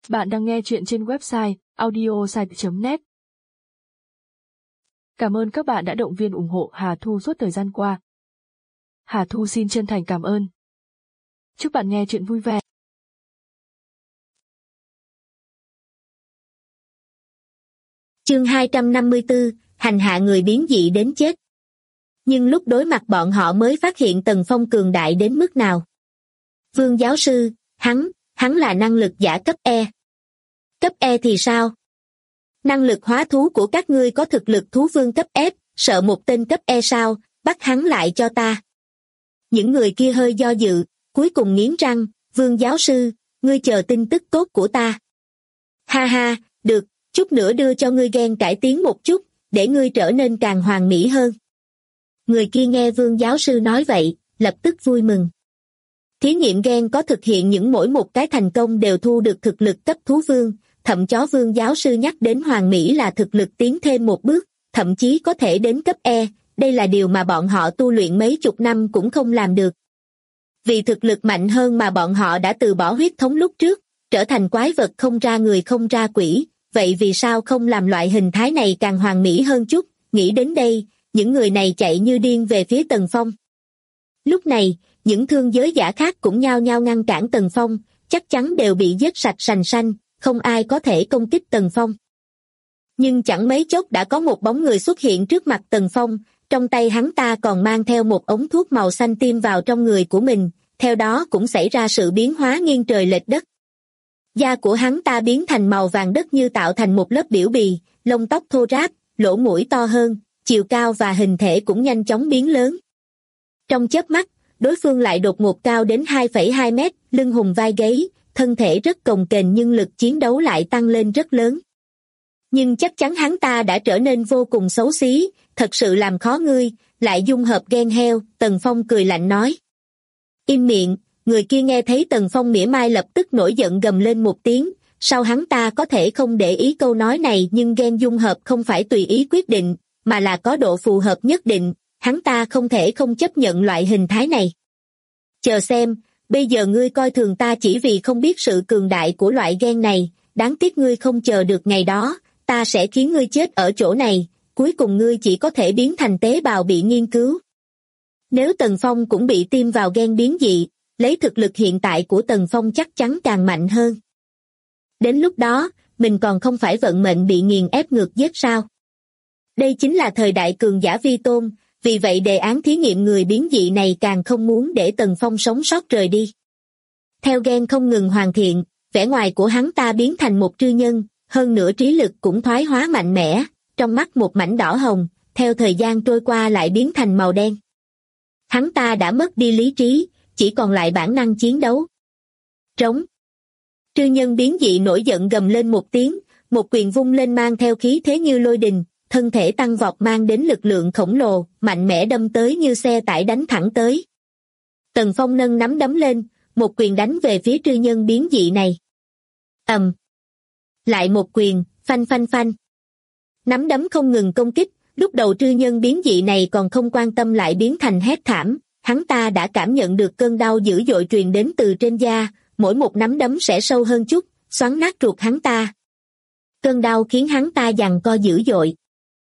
Bạn đang nghe chuyện trên website audiosite.net. Cảm ơn các bạn đã động viên ủng hộ Hà Thu suốt thời gian qua. Hà Thu xin chân thành cảm ơn. Chúc bạn nghe chuyện vui vẻ. Chương 254, hành hạ người biến dị đến chết. Nhưng lúc đối mặt bọn họ mới phát hiện Tần Phong cường đại đến mức nào. Vương giáo sư, hắn là năng lực giả cấp E. Cấp E thì sao? Năng lực hóa thú của các ngươi có thực lực thú vương cấp F, sợ một tên cấp E sao, bắt hắn lại cho ta. Những người kia hơi do dự, cuối cùng nghiến răng, Vương giáo sư, ngươi chờ tin tức tốt của ta. Ha ha, được, chút nữa đưa cho ngươi gen cải tiến một chút, để ngươi trở nên càng hoàn mỹ hơn. Người kia nghe Vương giáo sư nói vậy, lập tức vui mừng. Thí nghiệm gen có thực hiện những mỗi một cái thành công đều thu được thực lực cấp thú vương, thậm chí Vương giáo sư nhắc đến hoàn mỹ là thực lực tiến thêm một bước, thậm chí có thể đến cấp E, đây là điều mà bọn họ tu luyện mấy chục năm cũng không làm được. Vì thực lực mạnh hơn mà bọn họ đã từ bỏ huyết thống lúc trước, trở thành quái vật không ra người không ra quỷ, vậy vì sao không làm loại hình thái này càng hoàn mỹ hơn chút? Nghĩ đến đây, những người này chạy như điên về phía Tần Phong. Lúc này, những thương giới giả khác cũng nhao nhao ngăn cản Tần Phong, chắc chắn đều bị giết sạch sành sanh, không ai có thể công kích Tần Phong. Nhưng chẳng mấy chốc đã có một bóng người xuất hiện trước mặt Tần Phong, trong tay hắn ta còn mang theo một ống thuốc màu xanh tiêm vào trong người của mình, theo đó cũng xảy ra sự biến hóa nghiêng trời lệch đất. Da của hắn ta biến thành màu vàng đất như tạo thành một lớp biểu bì, lông tóc thô ráp, lỗ mũi to hơn, chiều cao và hình thể cũng nhanh chóng biến lớn. Trong chớp mắt, đối phương lại đột ngột cao đến 2,2 mét, lưng hùng vai gáy, thân thể rất cồng kềnh nhưng lực chiến đấu lại tăng lên rất lớn. Nhưng chắc chắn hắn ta đã trở nên vô cùng xấu xí, thật sự làm khó ngươi, lại dung hợp gen heo, Tần Phong cười lạnh nói. Im miệng, người kia nghe thấy Tần Phong mỉa mai lập tức nổi giận gầm lên một tiếng, sao hắn ta có thể không để ý câu nói này nhưng gen dung hợp không phải tùy ý quyết định, mà là có độ phù hợp nhất định, hắn ta không thể không chấp nhận loại hình thái này. Chờ xem, bây giờ ngươi coi thường ta chỉ vì không biết sự cường đại của loại gen này, đáng tiếc ngươi không chờ được ngày đó, ta sẽ khiến ngươi chết ở chỗ này, cuối cùng ngươi chỉ có thể biến thành tế bào bị nghiên cứu. Nếu Tần Phong cũng bị tiêm vào gen biến dị, lấy thực lực hiện tại của Tần Phong chắc chắn càng mạnh hơn. Đến lúc đó, mình còn không phải vận mệnh bị nghiền ép ngược giết sao? Đây chính là thời đại cường giả vi tôn, vì vậy đề án thí nghiệm người biến dị này càng không muốn để Tần Phong sống sót rời đi. Theo gen không ngừng hoàn thiện, vẻ ngoài của hắn ta biến thành một trư nhân, hơn nữa trí lực cũng thoái hóa mạnh mẽ, trong mắt một mảnh đỏ hồng, theo thời gian trôi qua lại biến thành màu đen. Hắn ta đã mất đi lý trí, chỉ còn lại bản năng chiến đấu. Trống. Trư nhân biến dị nổi giận gầm lên một tiếng, một quyền vung lên mang theo khí thế như lôi đình, thân thể tăng vọt mang đến lực lượng khổng lồ, mạnh mẽ đâm tới như xe tải đánh thẳng tới. Tần Phong nâng nắm đấm lên, một quyền đánh về phía trư nhân biến dị này. Ầm. Lại một quyền, phanh phanh phanh. Nắm đấm không ngừng công kích, lúc đầu trư nhân biến dị này còn không quan tâm lại biến thành hét thảm, hắn ta đã cảm nhận được cơn đau dữ dội truyền đến từ trên da, mỗi một nắm đấm sẽ sâu hơn chút, xoắn nát ruột hắn ta. Cơn đau khiến hắn ta giằng co dữ dội.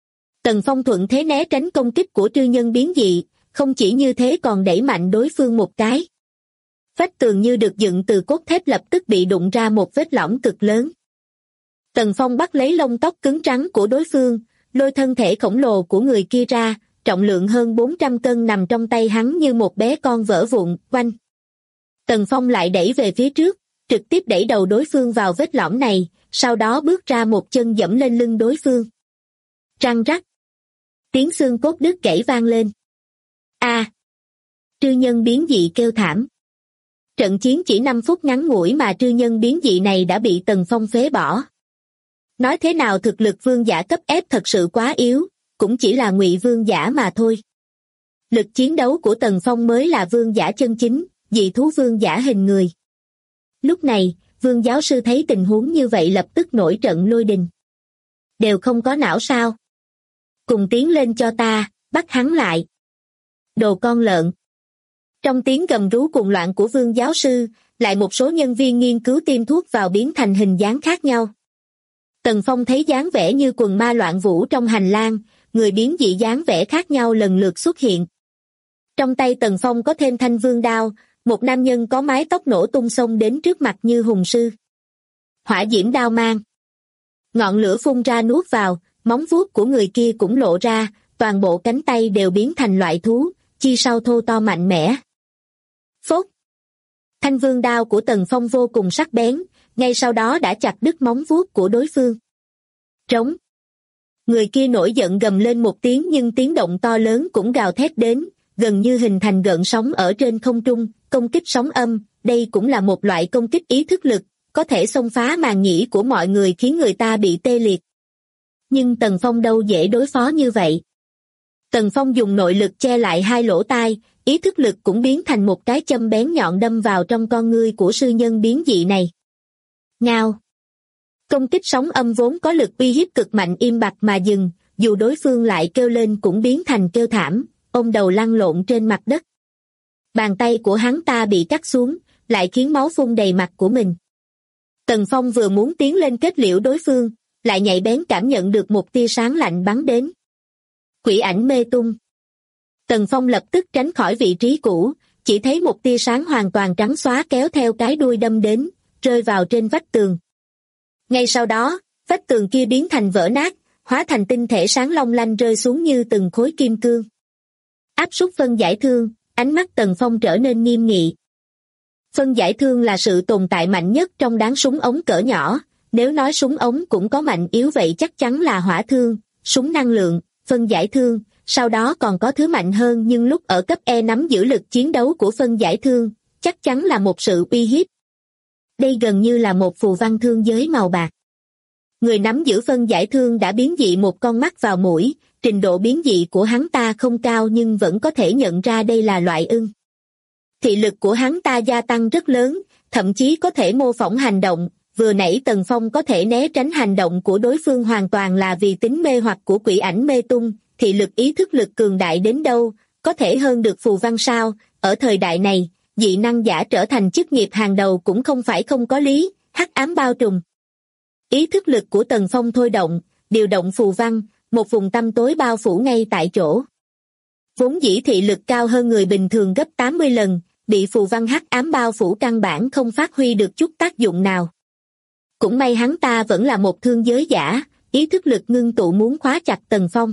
Tần Phong thuận thế né tránh công kích của trư nhân biến dị, không chỉ như thế còn đẩy mạnh đối phương một cái. Vách tường như được dựng từ cốt thép lập tức bị đụng ra một vết lõm cực lớn. Tần Phong bắt lấy lông tóc cứng trắng của đối phương, lôi thân thể khổng lồ của người kia ra, trọng lượng hơn 400 cân nằm trong tay hắn như một bé con vỡ vụn, oanh. Tần Phong lại đẩy về phía trước, trực tiếp đẩy đầu đối phương vào vết lõm này, sau đó bước ra một chân dẫm lên lưng đối phương. Răng rắc. Tiếng xương cốt đứt gãy vang lên. A! Trư nhân biến dị kêu thảm. Trận chiến chỉ 5 phút ngắn ngủi mà trư nhân biến dị này đã bị Tần Phong phế bỏ. Nói thế nào thực lực vương giả cấp F thật sự quá yếu, cũng chỉ là ngụy vương giả mà thôi. Lực chiến đấu của Tần Phong mới là vương giả chân chính, dị thú vương giả hình người. Lúc này, Vương giáo sư thấy tình huống như vậy lập tức nổi trận lôi đình. Đều không có não sao? Cùng tiến lên cho ta, bắt hắn lại. Đồ con lợn. Trong tiếng gầm rú cuồng loạn của Vương giáo sư, lại một số nhân viên nghiên cứu tiêm thuốc vào biến thành hình dáng khác nhau. Tần Phong thấy dáng vẻ như quần ma loạn vũ trong hành lang, người biến dị dáng vẻ khác nhau lần lượt xuất hiện. Trong tay Tần Phong có thêm thanh vương đao, một nam nhân có mái tóc nổ tung xông đến trước mặt như hùng sư. Hỏa diễm đao mang. Ngọn lửa phun ra nuốt vào, móng vuốt của người kia cũng lộ ra, toàn bộ cánh tay đều biến thành loại thú, chi sau thô to mạnh mẽ. Phốt. Thanh vương đao của Tần Phong vô cùng sắc bén, ngay sau đó đã chặt đứt móng vuốt của đối phương. Trống. Người kia nổi giận gầm lên một tiếng nhưng tiếng động to lớn cũng gào thét đến, gần như hình thành gợn sóng ở trên không trung, công kích sóng âm, đây cũng là một loại công kích ý thức lực, có thể xông phá màng nhĩ của mọi người khiến người ta bị tê liệt. Nhưng Tần Phong đâu dễ đối phó như vậy. Tần Phong dùng nội lực che lại hai lỗ tai, ý thức lực cũng biến thành một cái châm bén nhọn đâm vào trong con ngươi của sư nhân biến dị này. Ngao. Công kích sóng âm vốn có lực uy hiếp cực mạnh im bặt mà dừng, dù đối phương lại kêu lên cũng biến thành kêu thảm, ôm đầu lăn lộn trên mặt đất. Bàn tay của hắn ta bị cắt xuống, lại khiến máu phun đầy mặt của mình. Tần Phong vừa muốn tiến lên kết liễu đối phương, lại nhạy bén cảm nhận được một tia sáng lạnh bắn đến. Quỷ ảnh mê tung. Tần Phong lập tức tránh khỏi vị trí cũ, chỉ thấy một tia sáng hoàn toàn trắng xóa kéo theo cái đuôi đâm đến, rơi vào trên vách tường. Ngay sau đó, vách tường kia biến thành vỡ nát, hóa thành tinh thể sáng long lanh rơi xuống như từng khối kim cương. Áp suất phân giải thương, ánh mắt Tần Phong trở nên nghiêm nghị. Phân giải thương là sự tồn tại mạnh nhất trong đám súng ống cỡ nhỏ, nếu nói súng ống cũng có mạnh yếu vậy chắc chắn là hỏa thương, súng năng lượng, phân giải thương, sau đó còn có thứ mạnh hơn nhưng lúc ở cấp E nắm giữ lực chiến đấu của phân giải thương, chắc chắn là một sự uy hiếp. Đây gần như là một phù văn thương giới màu bạc. Người nắm giữ phân giải thương đã biến dị một con mắt vào mũi, trình độ biến dị của hắn ta không cao nhưng vẫn có thể nhận ra đây là loại ưng. Thị lực của hắn ta gia tăng rất lớn, thậm chí có thể mô phỏng hành động, vừa nãy Tần Phong có thể né tránh hành động của đối phương hoàn toàn là vì tính mê hoặc của quỷ ảnh mê tung, thị lực ý thức lực cường đại đến đâu, có thể hơn được phù văn sao, ở thời đại này, dị năng giả trở thành chức nghiệp hàng đầu cũng không phải không có lý, hắc ám bao trùm. Ý thức lực của Tần Phong thôi động, điều động phù văn, một vùng tăm tối bao phủ ngay tại chỗ. Vốn dĩ thị lực cao hơn người bình thường gấp 80 lần, bị phù văn hắc ám bao phủ căn bản không phát huy được chút tác dụng nào. Cũng may hắn ta vẫn là một thương giới giả, ý thức lực ngưng tụ muốn khóa chặt Tần Phong.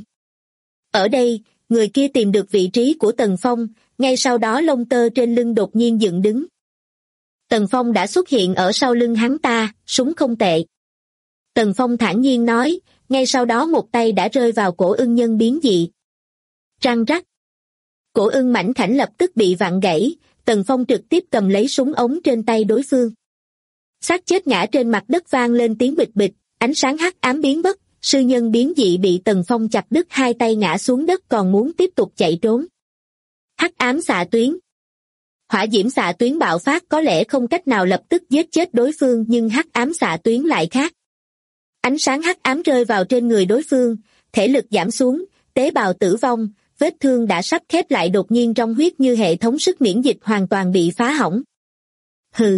Ở đây, người kia tìm được vị trí của Tần Phong, ngay sau đó lông tơ trên lưng đột nhiên dựng đứng. Tần Phong đã xuất hiện ở sau lưng hắn ta, súng không tệ. Tần Phong thản nhiên nói, ngay sau đó một tay đã rơi vào cổ ưng nhân biến dị. Răng rắc. Cổ ưng mảnh khảnh lập tức bị vặn gãy, Tần Phong trực tiếp cầm lấy súng ống trên tay đối phương. Xác chết ngã trên mặt đất vang lên tiếng bịch bịch, ánh sáng hắc ám biến mất, sư nhân biến dị bị Tần Phong chặt đứt hai tay ngã xuống đất còn muốn tiếp tục chạy trốn. Hắc ám xạ tuyến. Hỏa diễm xạ tuyến bạo phát có lẽ không cách nào lập tức giết chết đối phương nhưng hắc ám xạ tuyến lại khác. Ánh sáng hắc ám rơi vào trên người đối phương, thể lực giảm xuống, tế bào tử vong, vết thương đã sắp khép lại đột nhiên trong huyết như hệ thống sức miễn dịch hoàn toàn bị phá hỏng. Hừ.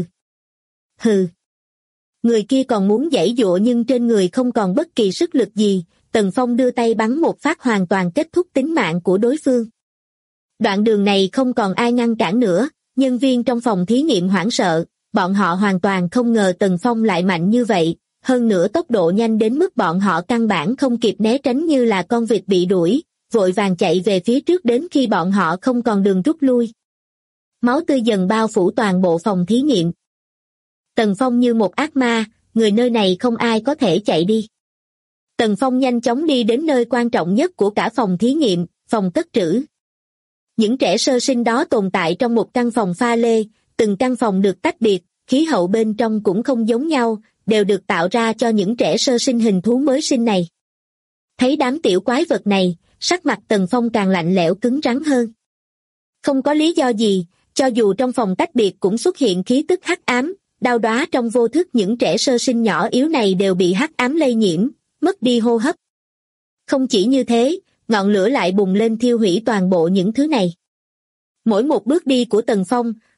Hừ. Người kia còn muốn giãy giụa nhưng trên người không còn bất kỳ sức lực gì, Tần Phong đưa tay bắn một phát hoàn toàn kết thúc tính mạng của đối phương. Đoạn đường này không còn ai ngăn cản nữa, nhân viên trong phòng thí nghiệm hoảng sợ, bọn họ hoàn toàn không ngờ Tần Phong lại mạnh như vậy, hơn nữa tốc độ nhanh đến mức bọn họ căn bản không kịp né tránh như là con vịt bị đuổi, vội vàng chạy về phía trước đến khi bọn họ không còn đường rút lui. Máu tươi dần bao phủ toàn bộ phòng thí nghiệm. Tần Phong như một ác ma, người nơi này không ai có thể chạy đi. Tần Phong nhanh chóng đi đến nơi quan trọng nhất của cả phòng thí nghiệm, phòng cất trữ. Những trẻ sơ sinh đó tồn tại trong một căn phòng pha lê, từng căn phòng được tách biệt, khí hậu bên trong cũng không giống nhau, đều được tạo ra cho những trẻ sơ sinh hình thú mới sinh này. Thấy đám tiểu quái vật này, sắc mặt Tần Phong càng lạnh lẽo cứng rắn hơn. Không có lý do gì, cho dù trong phòng tách biệt cũng xuất hiện khí tức hắc ám, đau đóa trong vô thức những trẻ sơ sinh nhỏ yếu này đều bị hắc ám lây nhiễm, mất đi hô hấp. Không chỉ như thế, ngọn lửa lại bùng lên thiêu hủy toàn bộ những thứ này. Mỗi một bước đi của Tần Phong,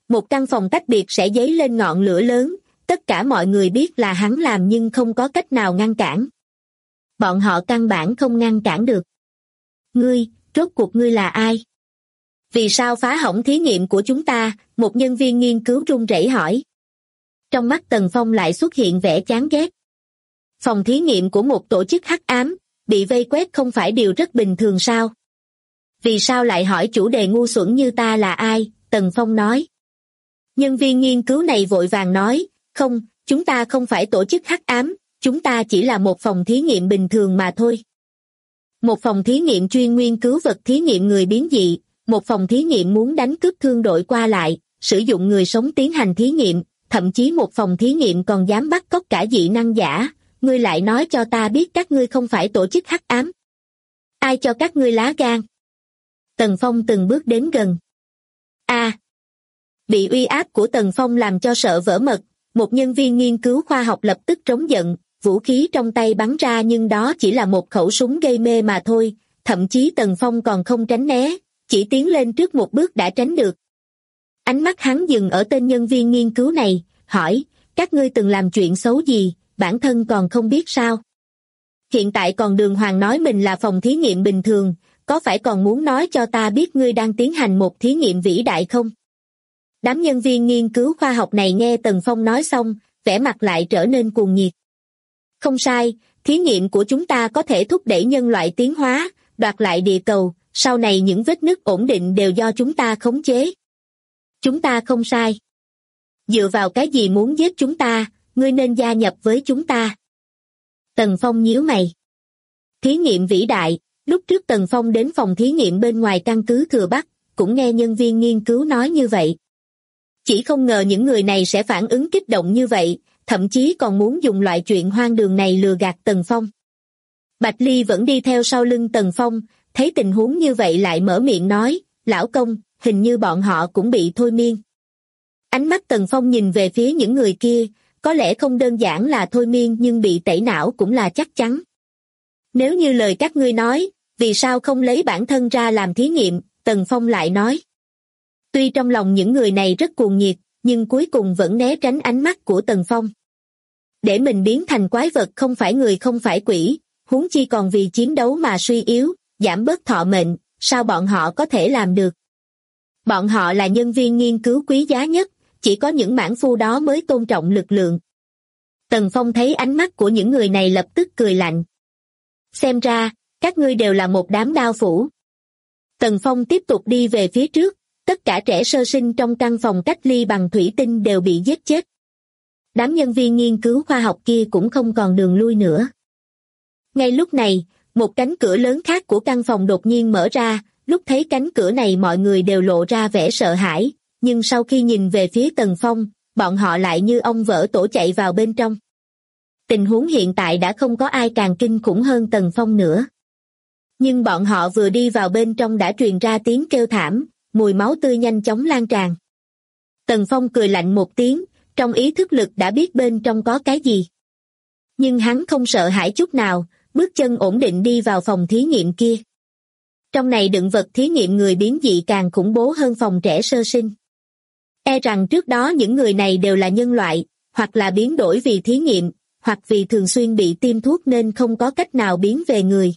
một căn phòng tách biệt sẽ dấy lên ngọn lửa lớn, tất cả mọi người biết là hắn làm nhưng không có cách nào ngăn cản. Bọn họ căn bản không ngăn cản được. Ngươi, rốt cuộc ngươi là ai? Vì sao phá hỏng thí nghiệm của chúng ta? Một nhân viên nghiên cứu run rẩy hỏi. Trong mắt Tần Phong lại xuất hiện vẻ chán ghét. Phòng thí nghiệm của một tổ chức hắc ám, bị vây quét không phải điều rất bình thường sao? Vì sao lại hỏi chủ đề ngu xuẩn như ta là ai? Tần Phong nói. Nhân viên nghiên cứu này vội vàng nói, không, chúng ta không phải tổ chức hắc ám, chúng ta chỉ là một phòng thí nghiệm bình thường mà thôi. Một phòng thí nghiệm chuyên nghiên cứu vật thí nghiệm người biến dị, một phòng thí nghiệm muốn đánh cướp thương đội qua lại, sử dụng người sống tiến hành thí nghiệm, thậm chí một phòng thí nghiệm còn dám bắt cóc cả dị năng giả, ngươi lại nói cho ta biết các ngươi không phải tổ chức hắc ám. Ai cho các ngươi lá gan? Tần Phong từng bước đến gần. Bị uy áp của Tần Phong làm cho sợ vỡ mật, một nhân viên nghiên cứu khoa học lập tức trống giận, vũ khí trong tay bắn ra nhưng đó chỉ là một khẩu súng gây mê mà thôi, thậm chí Tần Phong còn không tránh né, chỉ tiến lên trước một bước đã tránh được. Ánh mắt hắn dừng ở tên nhân viên nghiên cứu này, hỏi, các ngươi từng làm chuyện xấu gì, bản thân còn không biết sao? Hiện tại còn đường hoàng nói mình là phòng thí nghiệm bình thường, có phải còn muốn nói cho ta biết ngươi đang tiến hành một thí nghiệm vĩ đại không? Đám nhân viên nghiên cứu khoa học này nghe Tần Phong nói xong, vẻ mặt lại trở nên cuồng nhiệt. Không sai, thí nghiệm của chúng ta có thể thúc đẩy nhân loại tiến hóa, đoạt lại địa cầu, sau này những vết nứt ổn định đều do chúng ta khống chế. Chúng ta không sai. Dựa vào cái gì muốn giết chúng ta, ngươi nên gia nhập với chúng ta. Tần Phong nhíu mày. Thí nghiệm vĩ đại, lúc trước Tần Phong đến phòng thí nghiệm bên ngoài căn cứ Thừa Bắc, cũng nghe nhân viên nghiên cứu nói như vậy. Chỉ không ngờ những người này sẽ phản ứng kích động như vậy, thậm chí còn muốn dùng loại chuyện hoang đường này lừa gạt Tần Phong. Bạch Ly vẫn đi theo sau lưng Tần Phong, thấy tình huống như vậy lại mở miệng nói, lão công, hình như bọn họ cũng bị thôi miên. Ánh mắt Tần Phong nhìn về phía những người kia, có lẽ không đơn giản là thôi miên nhưng bị tẩy não cũng là chắc chắn. Nếu như lời các ngươi nói, vì sao không lấy bản thân ra làm thí nghiệm, Tần Phong lại nói. Tuy trong lòng những người này rất cuồng nhiệt, nhưng cuối cùng vẫn né tránh ánh mắt của Tần Phong. Để mình biến thành quái vật không phải người không phải quỷ, huống chi còn vì chiến đấu mà suy yếu, giảm bớt thọ mệnh, sao bọn họ có thể làm được? Bọn họ là nhân viên nghiên cứu quý giá nhất, chỉ có những mãn phu đó mới tôn trọng lực lượng. Tần Phong thấy ánh mắt của những người này lập tức cười lạnh. Xem ra, các ngươi đều là một đám đao phủ. Tần Phong tiếp tục đi về phía trước, tất cả trẻ sơ sinh trong căn phòng cách ly bằng thủy tinh đều bị giết chết. Đám nhân viên nghiên cứu khoa học kia cũng không còn đường lui nữa. Ngay lúc này, một cánh cửa lớn khác của căn phòng đột nhiên mở ra, lúc thấy cánh cửa này mọi người đều lộ ra vẻ sợ hãi, nhưng sau khi nhìn về phía Tần Phong, bọn họ lại như ong vỡ tổ chạy vào bên trong. Tình huống hiện tại đã không có ai càng kinh khủng hơn Tần Phong nữa. Nhưng bọn họ vừa đi vào bên trong đã truyền ra tiếng kêu thảm, mùi máu tươi nhanh chóng lan tràn. Tần Phong cười lạnh một tiếng, trong ý thức lực đã biết bên trong có cái gì. Nhưng hắn không sợ hãi chút nào, bước chân ổn định đi vào phòng thí nghiệm kia. Trong này đựng vật thí nghiệm người biến dị càng khủng bố hơn phòng trẻ sơ sinh. E rằng trước đó những người này đều là nhân loại, hoặc là biến đổi vì thí nghiệm, hoặc vì thường xuyên bị tiêm thuốc nên không có cách nào biến về người.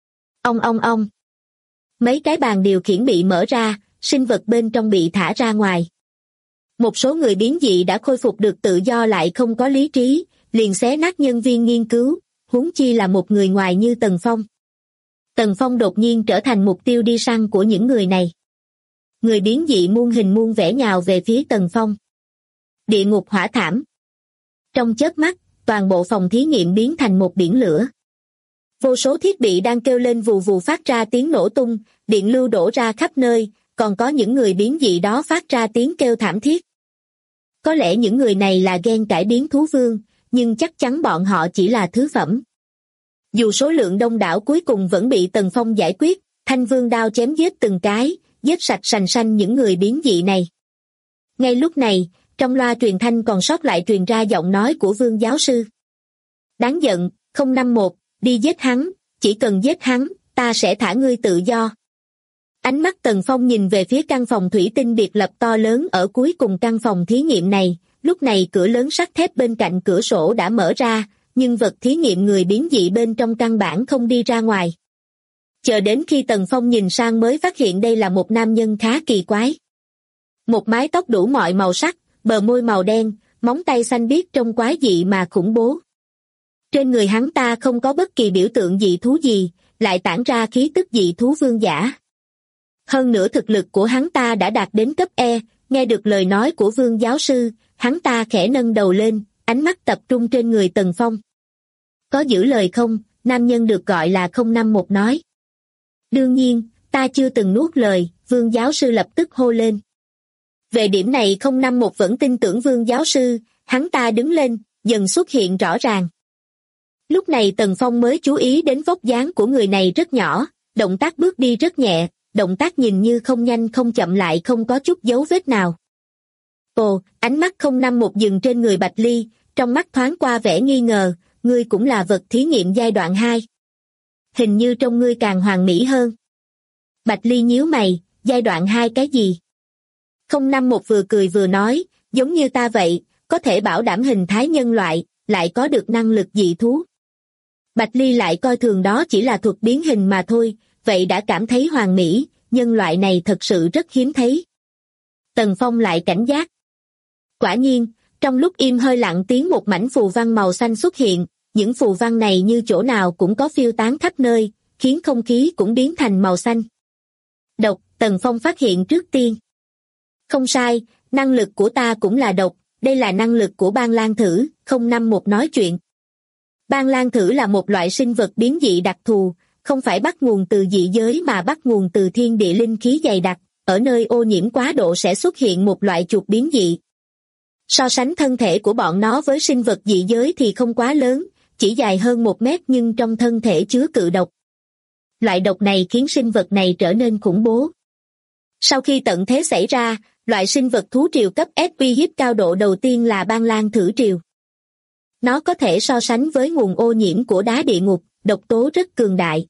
Ong. Mấy cái bàn điều khiển bị mở ra, sinh vật bên trong bị thả ra ngoài. Một số người biến dị đã khôi phục được tự do lại không có lý trí, liền xé nát nhân viên nghiên cứu, huống chi là một người ngoài như Tần Phong. Tần Phong đột nhiên trở thành mục tiêu đi săn của những người này. Người biến dị muôn hình muôn vẻ nhào về phía Tần Phong. Địa ngục hỏa thảm. Trong chớp mắt, toàn bộ phòng thí nghiệm biến thành một biển lửa. Vô số thiết bị đang kêu lên vù vù phát ra tiếng nổ tung, điện lưu đổ ra khắp nơi, còn có những người biến dị đó phát ra tiếng kêu thảm thiết. Có lẽ những người này là gen cải biến thú vương, nhưng chắc chắn bọn họ chỉ là thứ phẩm. Dù số lượng đông đảo cuối cùng vẫn bị Tần Phong giải quyết, thanh vương đao chém giết từng cái, giết sạch sành sanh những người biến dị này. Ngay lúc này, trong loa truyền thanh còn sót lại truyền ra giọng nói của Vương giáo sư. Đáng giận, 051, đi giết hắn, chỉ cần giết hắn, ta sẽ thả ngươi tự do. Ánh mắt Tần Phong nhìn về phía căn phòng thủy tinh biệt lập to lớn ở cuối cùng căn phòng thí nghiệm này, lúc này cửa lớn sắt thép bên cạnh cửa sổ đã mở ra, nhưng vật thí nghiệm người biến dị bên trong căn bản không đi ra ngoài. Chờ đến khi Tần Phong nhìn sang mới phát hiện đây là một nam nhân khá kỳ quái. Một mái tóc đủ mọi màu sắc, bờ môi màu đen, móng tay xanh biếc trông quái dị mà khủng bố. Trên người hắn ta không có bất kỳ biểu tượng dị thú gì, lại tản ra khí tức dị thú vương giả. Hơn nữa thực lực của hắn ta đã đạt đến cấp E, nghe được lời nói của Vương giáo sư, hắn ta khẽ nâng đầu lên, ánh mắt tập trung trên người Tần Phong. Có giữ lời không? Nam nhân được gọi là 051 nói. Đương nhiên, ta chưa từng nuốt lời, Vương giáo sư lập tức hô lên. Về điểm này 051 vẫn tin tưởng Vương giáo sư, hắn ta đứng lên, dần xuất hiện rõ ràng. Lúc này Tần Phong mới chú ý đến vóc dáng của người này rất nhỏ, động tác bước đi rất nhẹ, động tác nhìn như không nhanh không chậm lại không có chút dấu vết nào. Ồ, ánh mắt 051 dừng trên người Bạch Ly, trong mắt thoáng qua vẻ nghi ngờ, ngươi cũng là vật thí nghiệm giai đoạn 2. Hình như trông ngươi càng hoàn mỹ hơn. Bạch Ly nhíu mày, giai đoạn 2 cái gì? 051 vừa cười vừa nói, giống như ta vậy, có thể bảo đảm hình thái nhân loại, lại có được năng lực dị thú. Bạch Ly lại coi thường đó chỉ là thuật biến hình mà thôi, vậy đã cảm thấy hoàn mỹ, nhân loại này thật sự rất hiếm thấy. Tần Phong lại cảnh giác. Quả nhiên, trong lúc im hơi lặng tiếng một mảnh phù văn màu xanh xuất hiện, những phù văn này như chỗ nào cũng có phiêu tán khắp nơi, khiến không khí cũng biến thành màu xanh. Độc, Tần Phong phát hiện trước tiên. Không sai, năng lực của ta cũng là độc, đây là năng lực của Ban Lang Thử, 051 nói chuyện. Ban Lang Thử là một loại sinh vật biến dị đặc thù, không phải bắt nguồn từ dị giới mà bắt nguồn từ thiên địa linh khí dày đặc, ở nơi ô nhiễm quá độ sẽ xuất hiện một loại chuột biến dị. So sánh thân thể của bọn nó với sinh vật dị giới thì không quá lớn, chỉ dài hơn 1 mét nhưng trong thân thể chứa cự độc. Loại độc này khiến sinh vật này trở nên khủng bố. Sau khi tận thế xảy ra, loại sinh vật thú triều cấp S uy hiếp cao độ đầu tiên là Ban Lang Thử triều. Nó có thể so sánh với nguồn ô nhiễm của đá địa ngục, độc tố rất cường đại.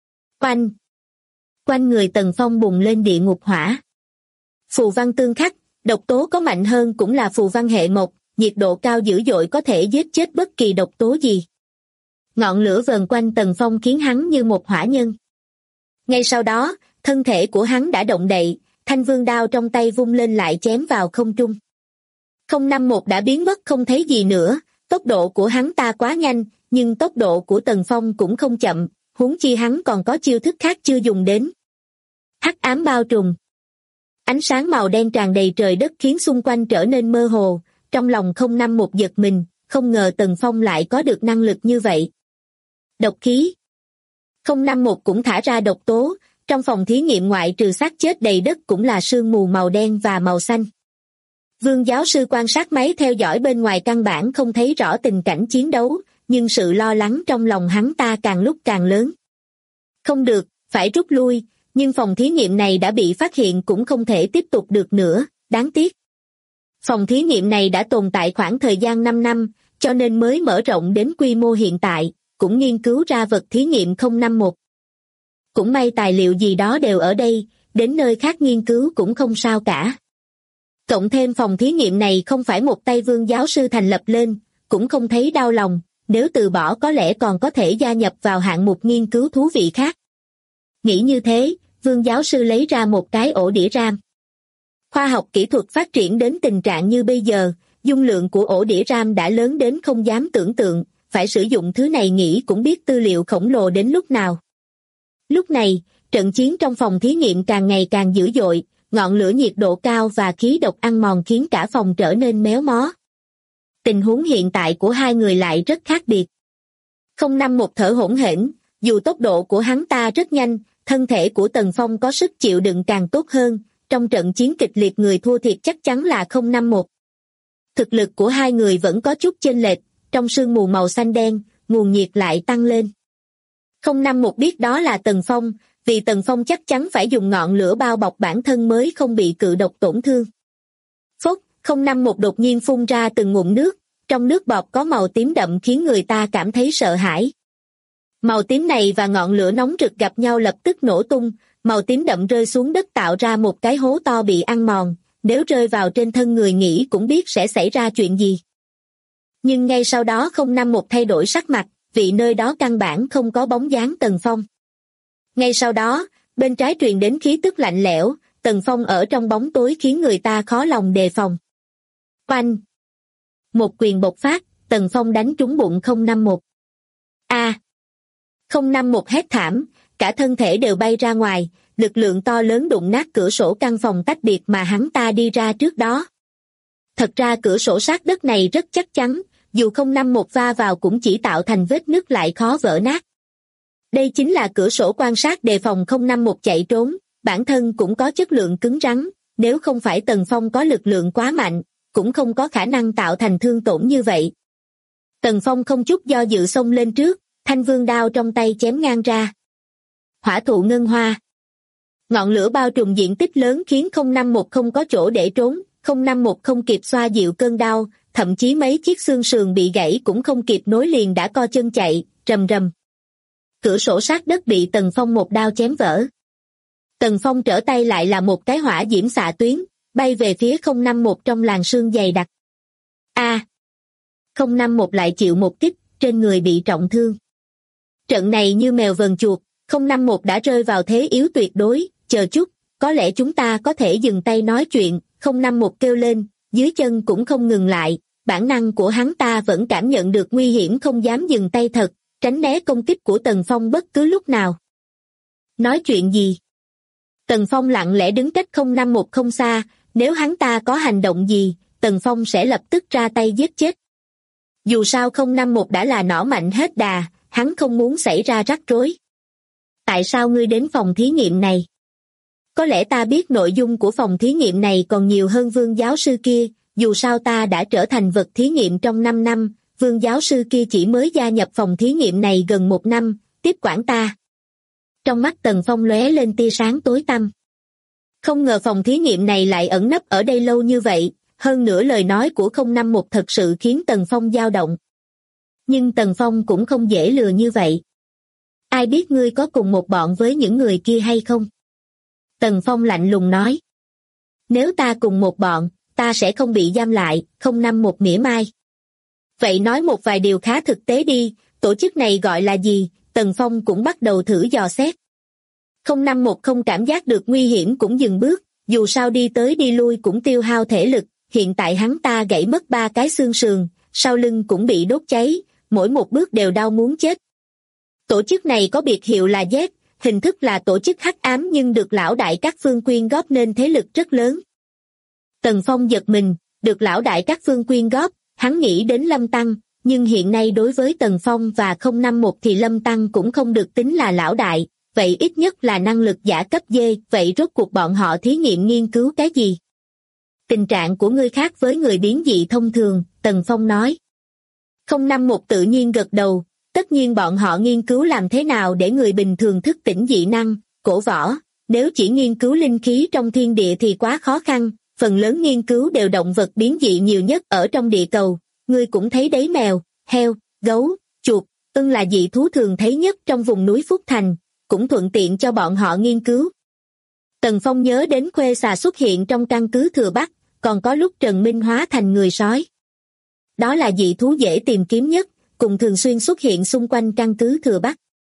Quanh người Tần Phong bùng lên địa ngục hỏa. Phù văn tương khắc, độc tố có mạnh hơn cũng là phù văn hệ mộc, nhiệt độ cao dữ dội có thể giết chết bất kỳ độc tố gì. Ngọn lửa vờn quanh Tần Phong khiến hắn như một hỏa nhân. Ngay sau đó, thân thể của hắn đã động đậy, thanh vương đao trong tay vung lên lại chém vào không trung. 051 đã biến mất không thấy gì nữa, tốc độ của hắn ta quá nhanh, nhưng tốc độ của Tần Phong cũng không chậm, huống chi hắn còn có chiêu thức khác chưa dùng đến. Hắc ám bao trùm. Ánh sáng màu đen tràn đầy trời đất khiến xung quanh trở nên mơ hồ, trong lòng 051 giật mình, không ngờ Tần Phong lại có được năng lực như vậy. Độc khí. 051 cũng thả ra độc tố, trong phòng thí nghiệm ngoại trừ xác chết đầy đất cũng là sương mù màu đen và màu xanh. Vương giáo sư quan sát máy theo dõi bên ngoài căn bản không thấy rõ tình cảnh chiến đấu, nhưng sự lo lắng trong lòng hắn ta càng lúc càng lớn. Không được, phải rút lui, nhưng phòng thí nghiệm này đã bị phát hiện cũng không thể tiếp tục được nữa, đáng tiếc. Phòng thí nghiệm này đã tồn tại khoảng thời gian 5 năm, cho nên mới mở rộng đến quy mô hiện tại, cũng nghiên cứu ra vật thí nghiệm 051. Cũng may tài liệu gì đó đều ở đây, đến nơi khác nghiên cứu cũng không sao cả. Cộng thêm phòng thí nghiệm này không phải một tay Vương giáo sư thành lập lên, cũng không thấy đau lòng, nếu từ bỏ có lẽ còn có thể gia nhập vào hạng mục nghiên cứu thú vị khác. Nghĩ như thế, Vương giáo sư lấy ra một cái ổ đĩa RAM. Khoa học kỹ thuật phát triển đến tình trạng như bây giờ, dung lượng của ổ đĩa RAM đã lớn đến không dám tưởng tượng, phải sử dụng thứ này nghĩ cũng biết tư liệu khổng lồ đến lúc nào. Lúc này, trận chiến trong phòng thí nghiệm càng ngày càng dữ dội, ngọn lửa nhiệt độ cao và khí độc ăn mòn khiến cả phòng trở nên méo mó. Tình huống hiện tại của hai người lại rất khác biệt. 051 thở hổn hển, dù tốc độ của hắn ta rất nhanh, thân thể của Tần Phong có sức chịu đựng càng tốt hơn, trong trận chiến kịch liệt người thua thiệt chắc chắn là 051. Thực lực của hai người vẫn có chút chênh lệch, trong sương mù màu xanh đen, nguồn nhiệt lại tăng lên. 051 biết đó là Tần Phong, vì Tần Phong chắc chắn phải dùng ngọn lửa bao bọc bản thân mới không bị cự độc tổn thương. Phốc, 051 đột nhiên phun ra từng ngụm nước, trong nước bọt có màu tím đậm khiến người ta cảm thấy sợ hãi. Màu tím này và ngọn lửa nóng rực gặp nhau lập tức nổ tung, màu tím đậm rơi xuống đất tạo ra một cái hố to bị ăn mòn, nếu rơi vào trên thân người nghĩ cũng biết sẽ xảy ra chuyện gì. Nhưng ngay sau đó 051 thay đổi sắc mặt, vì nơi đó căn bản không có bóng dáng Tần Phong. Ngay sau đó, bên trái truyền đến khí tức lạnh lẽo, Tần Phong ở trong bóng tối khiến người ta khó lòng đề phòng. Oanh! Một quyền bộc phát, Tần Phong đánh trúng bụng 051. A! 051 hét thảm, cả thân thể đều bay ra ngoài, lực lượng to lớn đụng nát cửa sổ căn phòng tách biệt mà hắn ta đi ra trước đó. Thật ra cửa sổ sát đất này rất chắc chắn, dù 051 va vào cũng chỉ tạo thành vết nứt lại khó vỡ nát. Đây chính là cửa sổ quan sát đề phòng 051 chạy trốn, bản thân cũng có chất lượng cứng rắn, nếu không phải Tần Phong có lực lượng quá mạnh, cũng không có khả năng tạo thành thương tổn như vậy. Tần Phong không chút do dự xông lên trước, thanh vương đao trong tay chém ngang ra. Hỏa thụ ngân hoa. Ngọn lửa bao trùm diện tích lớn khiến 051 không có chỗ để trốn, 051 không kịp xoa dịu cơn đau, thậm chí mấy chiếc xương sườn bị gãy cũng không kịp nối liền đã co chân chạy, rầm rầm. Cửa sổ sát đất bị Tần Phong một đao chém vỡ. Tần Phong trở tay lại là một cái hỏa diễm xạ tuyến, bay về phía 051 trong làn sương dày đặc. A! 051 lại chịu một kích, trên người bị trọng thương. Trận này như mèo vờn chuột, 051 đã rơi vào thế yếu tuyệt đối, chờ chút, có lẽ chúng ta có thể dừng tay nói chuyện, 051 kêu lên, dưới chân cũng không ngừng lại, bản năng của hắn ta vẫn cảm nhận được nguy hiểm không dám dừng tay thật, tránh né công kích của Tần Phong bất cứ lúc nào. Nói chuyện gì? Tần Phong lặng lẽ đứng cách 051 không xa, nếu hắn ta có hành động gì, Tần Phong sẽ lập tức ra tay giết chết. Dù sao 051 đã là nỏ mạnh hết đà, hắn không muốn xảy ra rắc rối. Tại sao ngươi đến phòng thí nghiệm này? Có lẽ ta biết nội dung của phòng thí nghiệm này còn nhiều hơn Vương giáo sư kia, dù sao ta đã trở thành vật thí nghiệm trong 5 năm, Vương giáo sư kia chỉ mới gia nhập phòng thí nghiệm này gần 1 năm, tiếp quản ta. Trong mắt Tần Phong lóe lên tia sáng tối tăm. Không ngờ phòng thí nghiệm này lại ẩn nấp ở đây lâu như vậy, hơn nữa lời nói của 051 thật sự khiến Tần Phong dao động. Nhưng Tần Phong cũng không dễ lừa như vậy. Ai biết ngươi có cùng một bọn với những người kia hay không? Tần Phong lạnh lùng nói. Nếu ta cùng một bọn, ta sẽ không bị giam lại, 051 mỉa mai. Vậy nói một vài điều khá thực tế đi, tổ chức này gọi là gì? Tần Phong cũng bắt đầu thử dò xét. 051 không cảm giác được nguy hiểm cũng dừng bước, dù sao đi tới đi lui cũng tiêu hao thể lực, hiện tại hắn ta gãy mất 3 cái xương sườn, sau lưng cũng bị đốt cháy, mỗi một bước đều đau muốn chết. Tổ chức này có biệt hiệu là Z, hình thức là tổ chức hắc ám nhưng được lão đại các phương quyên góp nên thế lực rất lớn. Tần Phong giật mình, được lão đại các phương quyên góp, hắn nghĩ đến Lâm Tăng, nhưng hiện nay đối với Tần Phong và 051 thì Lâm Tăng cũng không được tính là lão đại, vậy ít nhất là năng lực giả cấp D, vậy rốt cuộc bọn họ thí nghiệm nghiên cứu cái gì? Tình trạng của ngươi khác với người biến dị thông thường, Tần Phong nói. 051 tự nhiên gật đầu, tất nhiên bọn họ nghiên cứu làm thế nào để người bình thường thức tỉnh dị năng, cổ võ, nếu chỉ nghiên cứu linh khí trong thiên địa thì quá khó khăn, phần lớn nghiên cứu đều động vật biến dị nhiều nhất ở trong địa cầu, ngươi cũng thấy đấy mèo, heo, gấu, chuột, ưng là dị thú thường thấy nhất trong vùng núi Phúc Thành, cũng thuận tiện cho bọn họ nghiên cứu. Tần Phong nhớ đến Khuê Xà xuất hiện trong căn cứ Thừa Bắc, còn có lúc Trần Minh hóa thành người sói. Đó là dị thú dễ tìm kiếm nhất, cùng thường xuyên xuất hiện xung quanh căn cứ Thừa Bắc.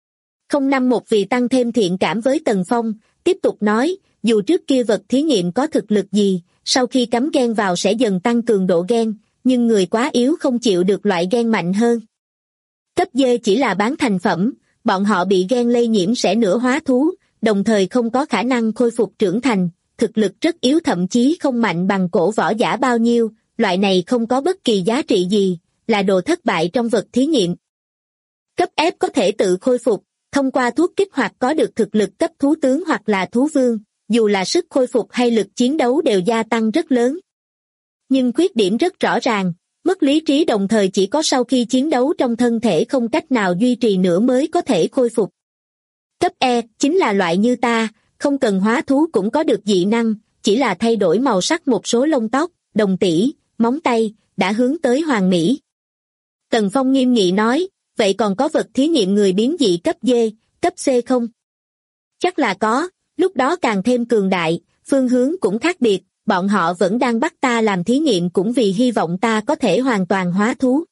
051 vì tăng thêm thiện cảm với Tần Phong, tiếp tục nói, dù trước kia vật thí nghiệm có thực lực gì, sau khi cắm gen vào sẽ dần tăng cường độ gen, nhưng người quá yếu không chịu được loại gen mạnh hơn. Cấp D chỉ là bán thành phẩm, bọn họ bị gen lây nhiễm sẽ nửa hóa thú, đồng thời không có khả năng khôi phục trưởng thành, thực lực rất yếu thậm chí không mạnh bằng cổ võ giả bao nhiêu, loại này không có bất kỳ giá trị gì, là đồ thất bại trong vật thí nghiệm. Cấp F có thể tự khôi phục, thông qua thuốc kích hoạt có được thực lực cấp thú tướng hoặc là thú vương, dù là sức khôi phục hay lực chiến đấu đều gia tăng rất lớn. Nhưng khuyết điểm rất rõ ràng, mất lý trí đồng thời chỉ có sau khi chiến đấu trong thân thể không cách nào duy trì nữa mới có thể khôi phục. Cấp E chính là loại như ta, không cần hóa thú cũng có được dị năng, chỉ là thay đổi màu sắc một số lông tóc, đồng tỷ, móng tay, đã hướng tới hoàn mỹ. Tần Phong nghiêm nghị nói, vậy còn có vật thí nghiệm người biến dị cấp D, cấp C không? Chắc là có, lúc lúc đó càng thêm cường đại, phương hướng cũng khác biệt, bọn họ vẫn đang bắt ta làm thí nghiệm cũng vì hy vọng ta có thể hoàn toàn hóa thú.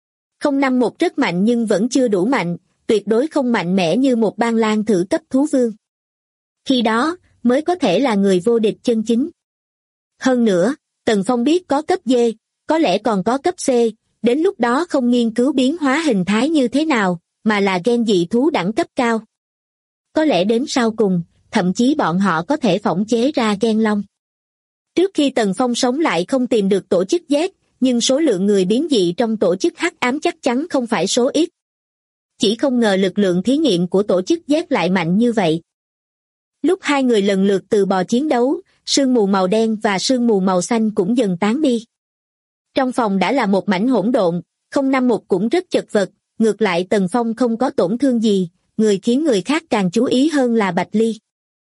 051 rất mạnh nhưng vẫn chưa đủ mạnh, tuyệt đối không mạnh mẽ như một ban lang thử cấp thú vương. Khi đó, mới có thể là người vô địch chân chính. Hơn nữa, Tần Phong biết có cấp D, có lẽ còn có cấp C, đến lúc đó không nghiên cứu biến hóa hình thái như thế nào, mà là gen dị thú đẳng cấp cao. Có lẽ đến sau cùng, thậm chí bọn họ có thể phỏng chế ra gen long. Trước khi Tần Phong sống lại không tìm được tổ chức Z, nhưng số lượng người biến dị trong tổ chức hắc ám chắc chắn không phải số ít. Chỉ không ngờ lực lượng thí nghiệm của tổ chức Z lại mạnh như vậy. Lúc hai người lần lượt từ bỏ chiến đấu, sương mù màu đen và sương mù màu xanh cũng dần tán đi. Trong phòng đã là một mảnh hỗn độn, 051 cũng rất chật vật, ngược lại Tần Phong không có tổn thương gì, người khiến người khác càng chú ý hơn là Bạch Ly.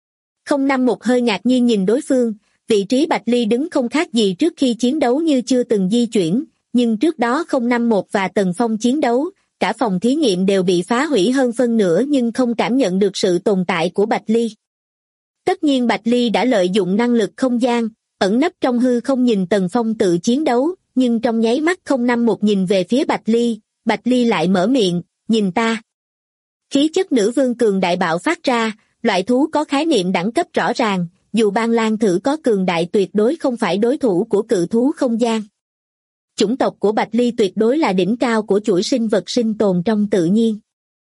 051 hơi ngạc nhiên nhìn đối phương, vị trí Bạch Ly đứng không khác gì trước khi chiến đấu như chưa từng di chuyển, nhưng trước đó 051 và Tần Phong chiến đấu, cả phòng thí nghiệm đều bị phá hủy hơn phân nửa nhưng không cảm nhận được sự tồn tại của Bạch Ly. Tất nhiên Bạch Ly đã lợi dụng năng lực không gian, ẩn nấp trong hư không nhìn Tần Phong tự chiến đấu, nhưng trong nháy mắt 051 nhìn về phía Bạch Ly lại mở miệng, nhìn ta. Khí chất nữ vương cường đại bạo phát ra, loại thú có khái niệm đẳng cấp rõ ràng, dù ban lang thử có cường đại tuyệt đối không phải đối thủ của cự thú không gian. Chủng tộc của Bạch Ly tuyệt đối là đỉnh cao của chuỗi sinh vật sinh tồn trong tự nhiên.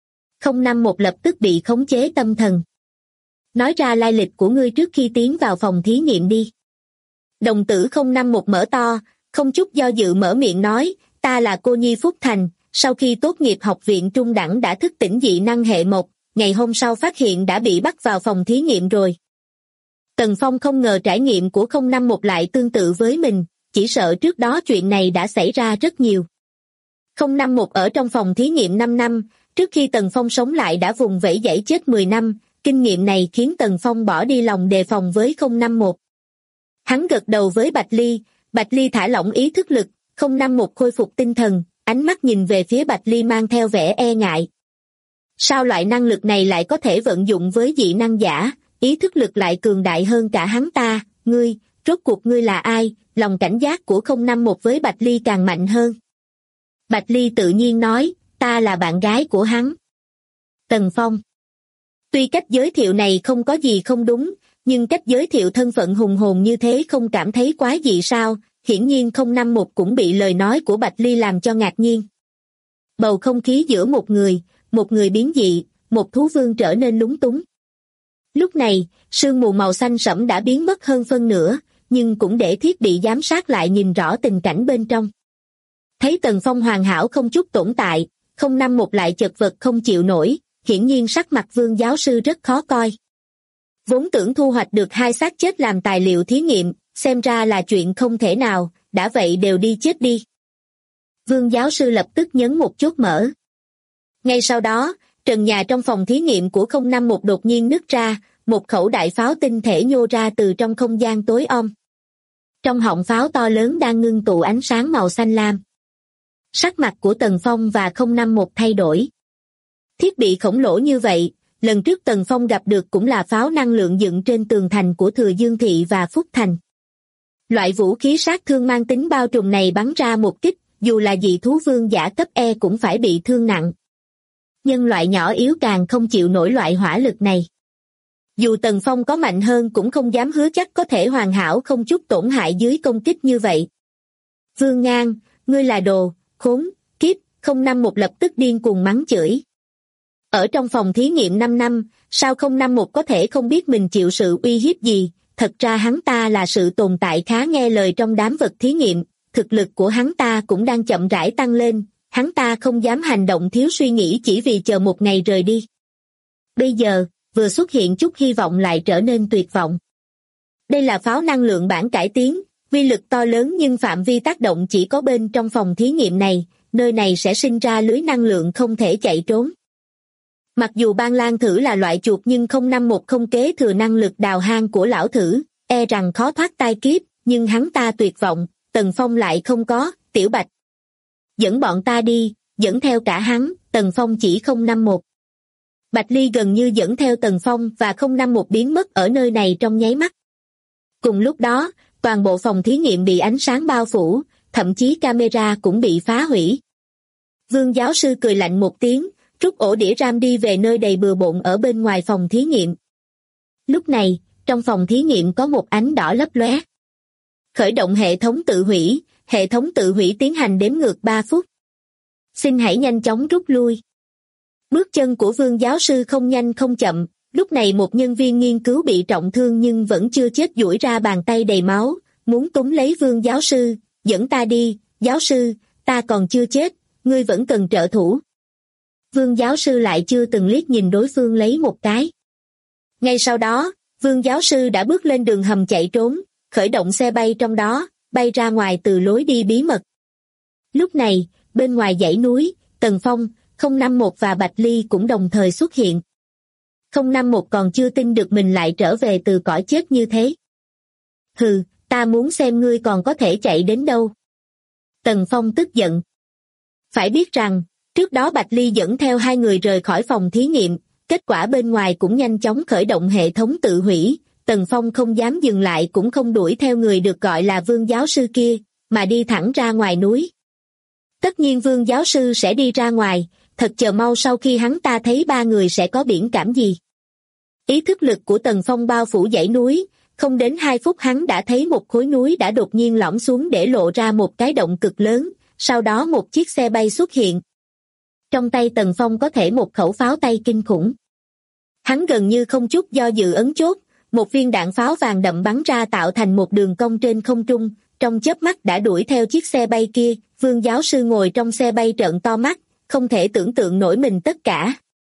051 lập tức bị khống chế tâm thần. Nói ra lai lịch của ngươi trước khi tiến vào phòng thí nghiệm đi. Đồng tử 051 mở to, không chút do dự mở miệng nói, ta là cô nhi Phúc Thành, sau khi tốt nghiệp học viện trung đẳng đã thức tỉnh dị năng hệ mộc, ngày hôm sau phát hiện đã bị bắt vào phòng thí nghiệm rồi. Tần Phong không ngờ trải nghiệm của 051 lại tương tự với mình, chỉ sợ trước đó chuyện này đã xảy ra rất nhiều. 051 ở trong phòng thí nghiệm 5 năm, trước khi Tần Phong sống lại đã vùng vẫy giãy chết 10 năm, kinh nghiệm này khiến Tần Phong bỏ đi lòng đề phòng với 051. Hắn gật đầu với Bạch Ly thả lỏng ý thức lực, 051 khôi phục tinh thần, ánh mắt nhìn về phía Bạch Ly mang theo vẻ e ngại. Sao loại năng lực này lại có thể vận dụng với dị năng giả, ý thức lực lại cường đại hơn cả hắn ta, rốt cuộc ngươi là ai, lòng cảnh giác của 051 với Bạch Ly càng mạnh hơn. Bạch Ly tự nhiên nói, ta là bạn gái của hắn. Tần Phong. Tuy cách giới thiệu này không có gì không đúng, nhưng cách giới thiệu thân phận hùng hồn như thế không cảm thấy quái dị sao, hiển nhiên 051 cũng bị lời nói của Bạch Ly làm cho ngạc nhiên. Bầu không khí giữa một người biến dị, một thú vương trở nên lúng túng. Lúc này, sương mù màu xanh sẫm đã biến mất hơn phân nửa, nhưng cũng để thiết bị giám sát lại nhìn rõ tình cảnh bên trong. Thấy Tần Phong hoàn hảo không chút tổn tại, 051 lại chật vật không chịu nổi, hiển nhiên sắc mặt Vương giáo sư rất khó coi. Vốn tưởng thu hoạch được 2 xác chết làm tài liệu thí nghiệm, xem ra là chuyện không thể nào, đã vậy đều đi chết đi. Vương giáo sư lập tức nhấn một chốt mở. Ngay sau đó, trần nhà trong phòng thí nghiệm của 051 đột nhiên nứt ra, một khẩu đại pháo tinh thể nhô ra từ trong không gian tối om. Trong họng pháo to lớn đang ngưng tụ ánh sáng màu xanh lam. Sắc mặt của Tần Phong và 051 thay đổi. Thiết bị khổng lồ như vậy, lần trước Tần Phong gặp được cũng là pháo năng lượng dựng trên tường thành của Thừa Dương Thị và Phúc Thành. Loại vũ khí sát thương mang tính bao trùm này bắn ra một kích, dù là dị thú vương giả cấp E cũng phải bị thương nặng. Nhân loại nhỏ yếu càng không chịu nổi loại hỏa lực này. Dù Tần Phong có mạnh hơn cũng không dám hứa chắc có thể hoàn hảo không chút tổn hại dưới công kích như vậy. Vương Ngang, ngươi là đồ, khốn, kiếp, 051 lập tức điên cuồng mắng chửi. Ở trong phòng thí nghiệm 5 năm, sao 051 có thể không biết mình chịu sự uy hiếp gì, thật ra hắn ta là sự tồn tại khá nghe lời trong đám vật thí nghiệm, thực lực của hắn ta cũng đang chậm rãi tăng lên, hắn ta không dám hành động thiếu suy nghĩ chỉ vì chờ một ngày rời đi. Bây giờ, vừa xuất hiện chút hy vọng lại trở nên tuyệt vọng. Đây là pháo năng lượng bản cải tiến, vi lực to lớn nhưng phạm vi tác động chỉ có bên trong phòng thí nghiệm này, nơi này sẽ sinh ra lưới năng lượng không thể chạy trốn. Mặc dù ban lang thử là loại chuột nhưng 051 không kế thừa năng lực đào hang của lão thử, e rằng khó thoát tai kiếp, nhưng hắn ta tuyệt vọng, Tần Phong lại không có, Tiểu Bạch. Dẫn bọn ta đi, dẫn theo cả hắn, Tần Phong chỉ 051. Bạch Ly gần như dẫn theo Tần Phong và 051 biến mất ở nơi này trong nháy mắt. Cùng lúc đó, toàn bộ phòng thí nghiệm bị ánh sáng bao phủ, thậm chí camera cũng bị phá hủy. Vương giáo sư cười lạnh một tiếng, rút ổ đĩa RAM đi về nơi đầy bừa bộn ở bên ngoài phòng thí nghiệm. Lúc này, trong phòng thí nghiệm có một ánh đỏ lấp lóe. Khởi động hệ thống tự hủy tiến hành đếm ngược 3 phút. Xin hãy nhanh chóng rút lui. Bước chân của Vương giáo sư không nhanh không chậm, lúc này một nhân viên nghiên cứu bị trọng thương nhưng vẫn chưa chết duỗi ra bàn tay đầy máu, muốn túm lấy Vương giáo sư, dẫn ta đi, giáo sư, ta còn chưa chết, ngươi vẫn cần trợ thủ. Vương giáo sư lại chưa từng liếc nhìn đối phương lấy một cái. Ngay sau đó, Vương giáo sư đã bước lên đường hầm chạy trốn, khởi động xe bay trong đó, bay ra ngoài từ lối đi bí mật. Lúc này, bên ngoài dãy núi, Tần Phong, 051 và Bạch Ly cũng đồng thời xuất hiện. 051 còn chưa tin được mình lại trở về từ cõi chết như thế. Hừ, ta muốn xem ngươi còn có thể chạy đến đâu. Tần Phong tức giận. Phải biết rằng, trước đó Bạch Ly dẫn theo 2 người rời khỏi phòng thí nghiệm, kết quả bên ngoài cũng nhanh chóng khởi động hệ thống tự hủy. Tần Phong không dám dừng lại cũng không đuổi theo người được gọi là Vương giáo sư kia, mà đi thẳng ra ngoài núi. Tất nhiên Vương giáo sư sẽ đi ra ngoài, thật chờ mau sau khi hắn ta thấy 3 người sẽ có biểu cảm gì. Ý thức lực của Tần Phong bao phủ dãy núi, không đến 2 phút hắn đã thấy một khối núi đã đột nhiên lõm xuống để lộ ra một cái động cực lớn, sau đó một chiếc xe bay xuất hiện. Trong tay Tần Phong có thể một khẩu pháo tay kinh khủng. Hắn gần như không chút do dự ấn chốt, một viên đạn pháo vàng đậm bắn ra tạo thành một đường cong trên không trung, trong chớp mắt đã đuổi theo chiếc xe bay kia. Vương giáo sư ngồi trong xe bay trợn to mắt, không thể tưởng tượng nổi mình tất cả.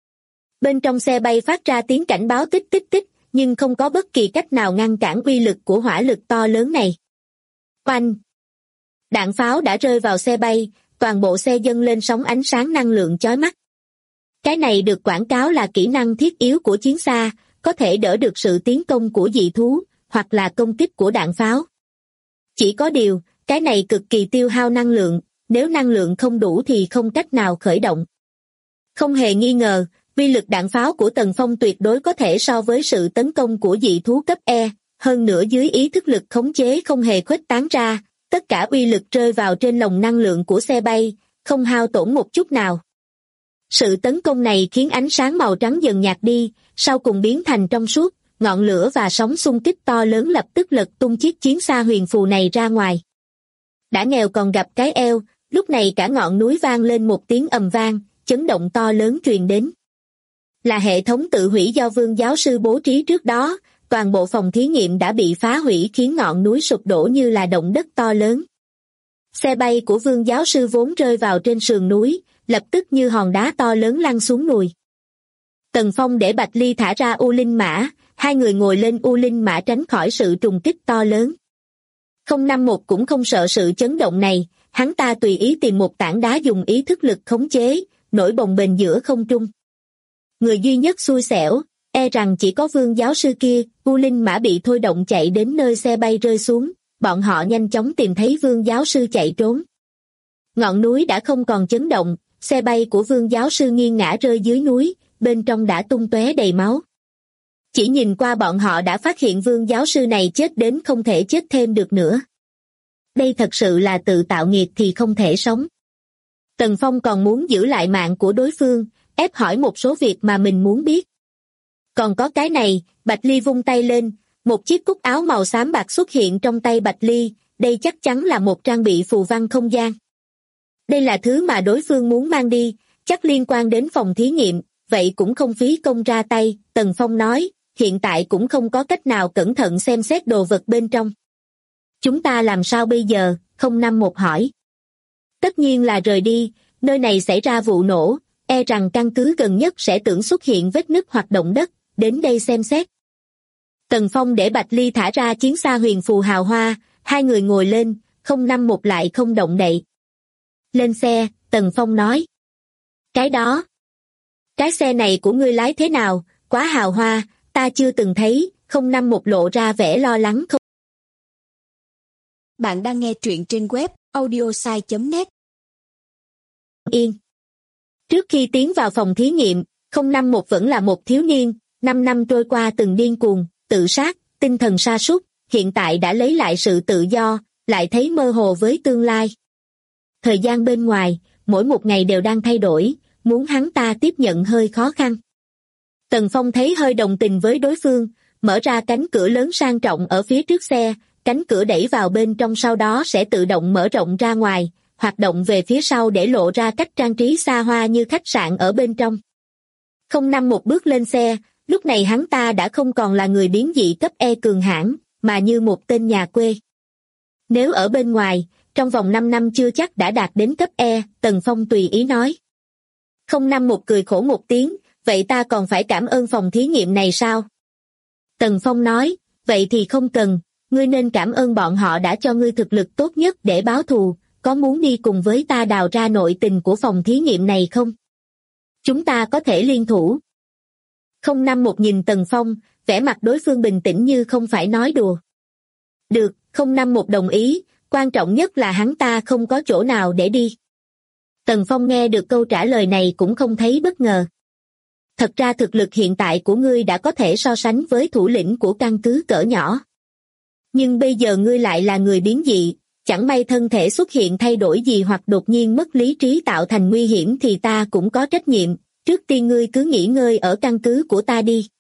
Bên trong xe bay phát ra tiếng cảnh báo tích tích tích, nhưng không có bất kỳ cách nào ngăn cản uy lực của hỏa lực to lớn này. Oanh! Đạn pháo đã rơi vào xe bay, toàn bộ xe dâng lên sóng ánh sáng năng lượng chói mắt. Cái này được quảng cáo là kỹ năng thiết yếu của chiến xa, có thể đỡ được sự tiến công của dị thú, hoặc là công kích của đạn pháo. Chỉ có điều, cái này cực kỳ tiêu hao năng lượng, nếu năng lượng không đủ thì không cách nào khởi động. Không hề nghi ngờ, uy lực đạn pháo của Tần Phong tuyệt đối có thể so với sự tấn công của dị thú cấp E, hơn nữa dưới ý thức lực khống chế không hề khuếch tán ra, tất cả uy lực rơi vào trên lồng năng lượng của xe bay, không hao tổn một chút nào. Sự tấn công này khiến ánh sáng màu trắng dần nhạt đi, sau cùng biến thành trong suốt, ngọn lửa và sóng xung kích to lớn lập tức lật tung chiếc chiến xa huyền phù này ra ngoài. Đã nghèo còn gặp cái eo, lúc này cả ngọn núi vang lên một tiếng ầm vang, chấn động to lớn truyền đến. Là hệ thống tự hủy do Vương giáo sư bố trí trước đó, toàn bộ phòng thí nghiệm đã bị phá hủy khiến ngọn núi sụp đổ như là động đất to lớn. Xe bay của Vương giáo sư vốn rơi vào trên sườn núi, lập tức như hòn đá to lớn lăn xuống nùi. Tần Phong để Bạch Ly thả ra U Linh Mã, 2 người ngồi lên U Linh Mã tránh khỏi sự trùng kích to lớn. 051 cũng không sợ sự chấn động này, hắn ta tùy ý tìm một tảng đá dùng ý thức lực khống chế, nổi bồng bềnh giữa không trung. Người duy nhất xui xẻo, e rằng chỉ có Vương giáo sư kia. U Linh Mã bị thôi động chạy đến nơi xe bay rơi xuống, bọn họ nhanh chóng tìm thấy Vương giáo sư chạy trốn. Ngọn núi đã không còn chấn động, xe bay của Vương giáo sư nghiêng ngã rơi dưới núi, bên trong đã tung tóe đầy máu. Chỉ nhìn qua bọn họ đã phát hiện Vương giáo sư này chết đến không thể chết thêm được nữa. Đây thật sự là tự tạo nghiệt thì không thể sống. Tần Phong còn muốn giữ lại mạng của đối phương, ép hỏi một số việc mà mình muốn biết. Còn có cái này, Bạch Ly vung tay lên, một chiếc cúc áo màu xám bạc xuất hiện trong tay Bạch Ly, đây chắc chắn là một trang bị phù văn không gian. Đây là thứ mà đối phương muốn mang đi, chắc liên quan đến phòng thí nghiệm, vậy cũng không phí công ra tay, Tần Phong nói, hiện tại cũng không có cách nào cẩn thận xem xét đồ vật bên trong. Chúng ta làm sao bây giờ? 051 hỏi. Tất nhiên là rời đi, nơi này xảy ra vụ nổ, e rằng căn cứ gần nhất sẽ tưởng xuất hiện vết nứt hoặc động đất, đến đây xem xét. Tần Phong để Bạch Ly thả ra chiến xa huyền phù hào hoa, 2 người ngồi lên, 051 lại không động đậy. Lên xe, Tần Phong nói. Cái xe này của ngươi lái thế nào, quá hào hoa, ta chưa từng thấy, 051 lộ ra vẻ lo lắng không. Bạn đang nghe truyện trên web audiosai.net. Yên. Trước khi tiến vào phòng thí nghiệm, 051 vẫn là một thiếu niên, 5 năm trôi qua từng điên cuồng, tự sát, tinh thần sa sút, hiện tại đã lấy lại sự tự do, lại thấy mơ hồ với tương lai. Thời gian bên ngoài, mỗi một ngày đều đang thay đổi, muốn hắn ta tiếp nhận hơi khó khăn. Tần Phong thấy hơi đồng tình với đối phương, mở ra cánh cửa lớn sang trọng ở phía trước xe, cánh cửa đẩy vào bên trong sau đó sẽ tự động mở rộng ra ngoài, hoạt động về phía sau để lộ ra cách trang trí xa hoa như khách sạn ở bên trong. 051 bước lên xe, lúc này hắn ta đã không còn là người biến dị cấp E cường hãn, mà như một tên nhà quê. Nếu ở bên ngoài, trong vòng 5 năm chưa chắc đã đạt đến cấp E, Tần Phong tùy ý nói. 051 cười khổ một tiếng, vậy ta còn phải cảm ơn phòng thí nghiệm này sao? Tần Phong nói, vậy thì không cần, ngươi nên cảm ơn bọn họ đã cho ngươi thực lực tốt nhất để báo thù, có muốn đi cùng với ta đào ra nội tình của phòng thí nghiệm này không? Chúng ta có thể liên thủ. 051 nhìn Tần Phong, vẻ mặt đối phương bình tĩnh như không phải nói đùa. Được, 051 đồng ý, quan trọng nhất là hắn ta không có chỗ nào để đi. Tần Phong nghe được câu trả lời này cũng không thấy bất ngờ. Thật ra thực lực hiện tại của ngươi đã có thể so sánh với thủ lĩnh của căn cứ cỡ nhỏ. Nhưng bây giờ ngươi lại là người biến dị, chẳng may thân thể xuất hiện thay đổi gì hoặc đột nhiên mất lý trí tạo thành nguy hiểm thì ta cũng có trách nhiệm, trước tiên ngươi cứ nghỉ ngơi ở căn cứ của ta đi.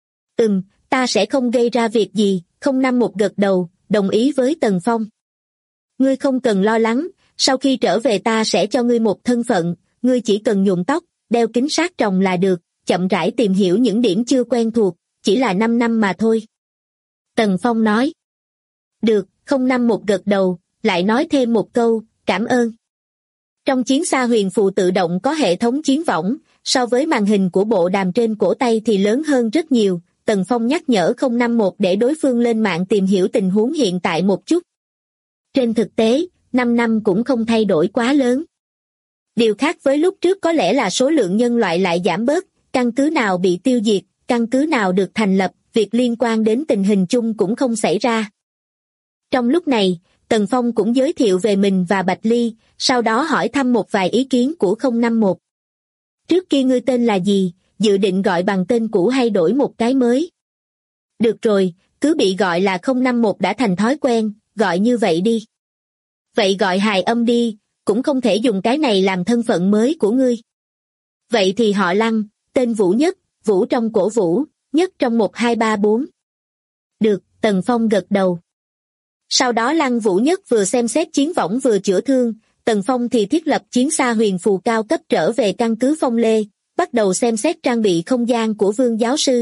Ta sẽ không gây ra việc gì, 051 gật đầu, đồng ý với Tần Phong. Ngươi không cần lo lắng, sau khi trở về ta sẽ cho ngươi một thân phận, ngươi chỉ cần nhuộm tóc, đeo kính sát tròng là được, chậm rãi tìm hiểu những điểm chưa quen thuộc, chỉ là 5 năm mà thôi. Tần Phong nói. Được, 051 gật đầu, lại nói thêm một câu, cảm ơn. Trong chiến xa huyền phù tự động có hệ thống chiến võng, so với màn hình của bộ đàm trên cổ tay thì lớn hơn rất nhiều, Tần Phong nhắc nhở 051 để đối phương lên mạng tìm hiểu tình huống hiện tại một chút. Trên thực tế, 5 năm cũng không thay đổi quá lớn. Điều khác với lúc trước có lẽ là số lượng nhân loại lại giảm bớt, căn cứ nào bị tiêu diệt, căn cứ nào được thành lập, việc liên quan đến tình hình chung cũng không xảy ra. Trong lúc này, Tần Phong cũng giới thiệu về mình và Bạch Ly, sau đó hỏi thăm một vài ý kiến của 051. Trước kia ngươi tên là gì, dự định gọi bằng tên cũ hay đổi một cái mới? Được rồi, cứ bị gọi là 051 đã thành thói quen, gọi như vậy đi. Vậy gọi hài âm đi, cũng không thể dùng cái này làm thân phận mới của ngươi. Vậy thì họ Lăng, tên Vũ Nhất, Vũ trong cổ Vũ, Nhất trong 1 2 3 4. Được, Tần Phong gật đầu. Sau đó Lăng Vũ Nhất vừa xem xét chiến võng vừa chữa thương, Tần Phong thì thiết lập chiến xa huyền phù cao cấp trở về căn cứ Phong Lê, bắt đầu xem xét trang bị không gian của Vương giáo sư.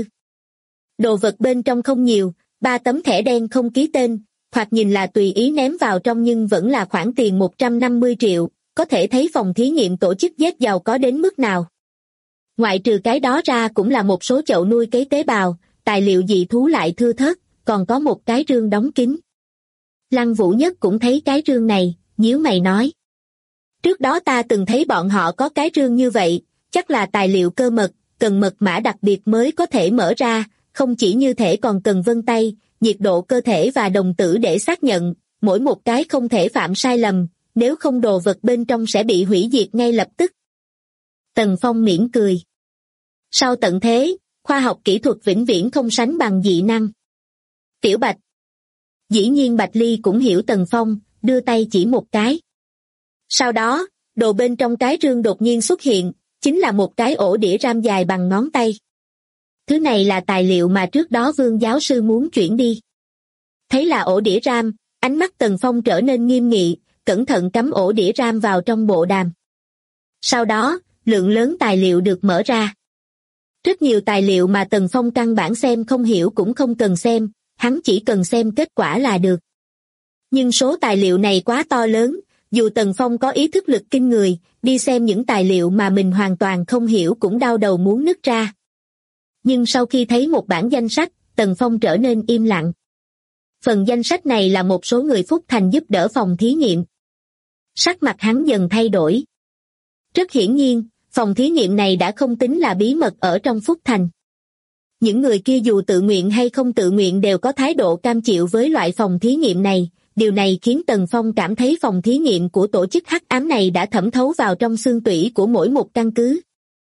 Đồ vật bên trong không nhiều, 3 tấm thẻ đen không ký tên, hoặc nhìn là tùy ý ném vào trong nhưng vẫn là khoản tiền 150 triệu, có thể thấy phòng thí nghiệm tổ chức giết giàu có đến mức nào. Ngoại trừ cái đó ra cũng là một số chậu nuôi cấy tế bào, tài liệu dị thú lại thưa thớt, còn có một cái rương đóng kín. Lăng Vũ Nhất cũng thấy cái rương này, nhíu mày nói. Trước đó ta từng thấy bọn họ có cái rương như vậy, chắc là tài liệu cơ mật, cần mật mã đặc biệt mới có thể mở ra, không chỉ như thể còn cần vân tay, nhiệt độ cơ thể và đồng tử để xác nhận, mỗi một cái không thể phạm sai lầm, nếu không đồ vật bên trong sẽ bị hủy diệt ngay lập tức. Tần Phong mỉm cười. Sau tận thế, khoa học kỹ thuật vĩnh viễn không sánh bằng dị năng. Tiểu Bạch. Dĩ nhiên Bạch Ly cũng hiểu Tần Phong, đưa tay chỉ một cái. Sau đó, đồ bên trong cái rương đột nhiên xuất hiện, chính là một cái ổ đĩa RAM dài bằng ngón tay. Thứ này là tài liệu mà trước đó Vương giáo sư muốn chuyển đi. Thấy là ổ đĩa RAM, ánh mắt Tần Phong trở nên nghiêm nghị, cẩn thận cắm ổ đĩa RAM vào trong bộ đàm. Sau đó, lượng lớn tài liệu được mở ra. Rất nhiều tài liệu mà Tần Phong căn bản xem không hiểu cũng không cần xem, hắn chỉ cần xem kết quả là được. Nhưng số tài liệu này quá to lớn, dù Tần Phong có ý thức lực kinh người, đi xem những tài liệu mà mình hoàn toàn không hiểu cũng đau đầu muốn nứt ra. Nhưng sau khi thấy một bản danh sách, Tần Phong trở nên im lặng. Phần danh sách này là một số người Phúc Thành giúp đỡ phòng thí nghiệm. Sắc mặt hắn dần thay đổi. Rất hiển nhiên, phòng thí nghiệm này đã không tính là bí mật ở trong Phúc Thành. Những người kia dù tự nguyện hay không tự nguyện đều có thái độ cam chịu với loại phòng thí nghiệm này, điều này khiến Tần Phong cảm thấy phòng thí nghiệm của tổ chức hắc ám này đã thẩm thấu vào trong xương tủy của mỗi một căn cứ.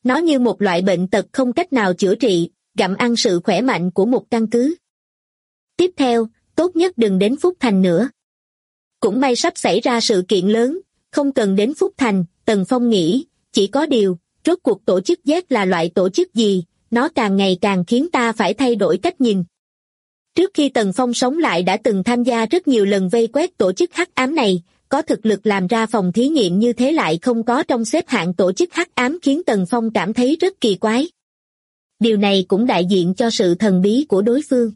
Nó như một loại bệnh tật không cách nào chữa trị, gặm ăn sự khỏe mạnh của một căn cứ. Tiếp theo, tốt nhất đừng đến Phúc Thành nữa. Cũng may sắp xảy ra sự kiện lớn, không cần đến Phúc Thành, Tần Phong nghĩ, chỉ có điều, rốt cuộc tổ chức Z là loại tổ chức gì, nó càng ngày càng khiến ta phải thay đổi cách nhìn. Trước khi Tần Phong sống lại đã từng tham gia rất nhiều lần vây quét tổ chức hắc ám này, có thực lực làm ra phòng thí nghiệm như thế lại không có trong xếp hạng tổ chức hắc ám khiến Tần Phong cảm thấy rất kỳ quái. Điều này cũng đại diện cho sự thần bí của đối phương.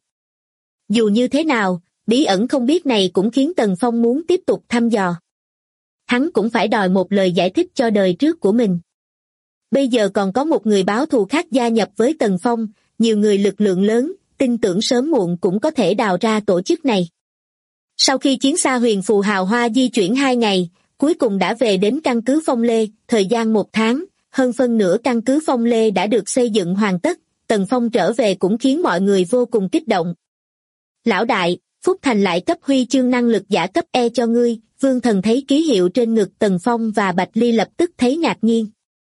Dù như thế nào, bí ẩn không biết này cũng khiến Tần Phong muốn tiếp tục thăm dò. Hắn cũng phải đòi một lời giải thích cho đời trước của mình. Bây giờ còn có một người báo thù khác gia nhập với Tần Phong, nhiều người lực lượng lớn, tin tưởng sớm muộn cũng có thể đào ra tổ chức này. Sau khi chiến xa Huyền Phù Hào Hoa di chuyển 2 ngày, cuối cùng đã về đến căn cứ Phong Lê, thời gian 1 tháng, hơn phân nửa căn cứ Phong Lê đã được xây dựng hoàn tất, Tần Phong trở về cũng khiến mọi người vô cùng kích động. Lão đại, Phúc Thành lại cấp huy chương năng lực giả cấp E cho ngươi, Vương Thần thấy ký hiệu trên ngực Tần Phong và Bạch Ly lập tức thấy ngạc nhiên.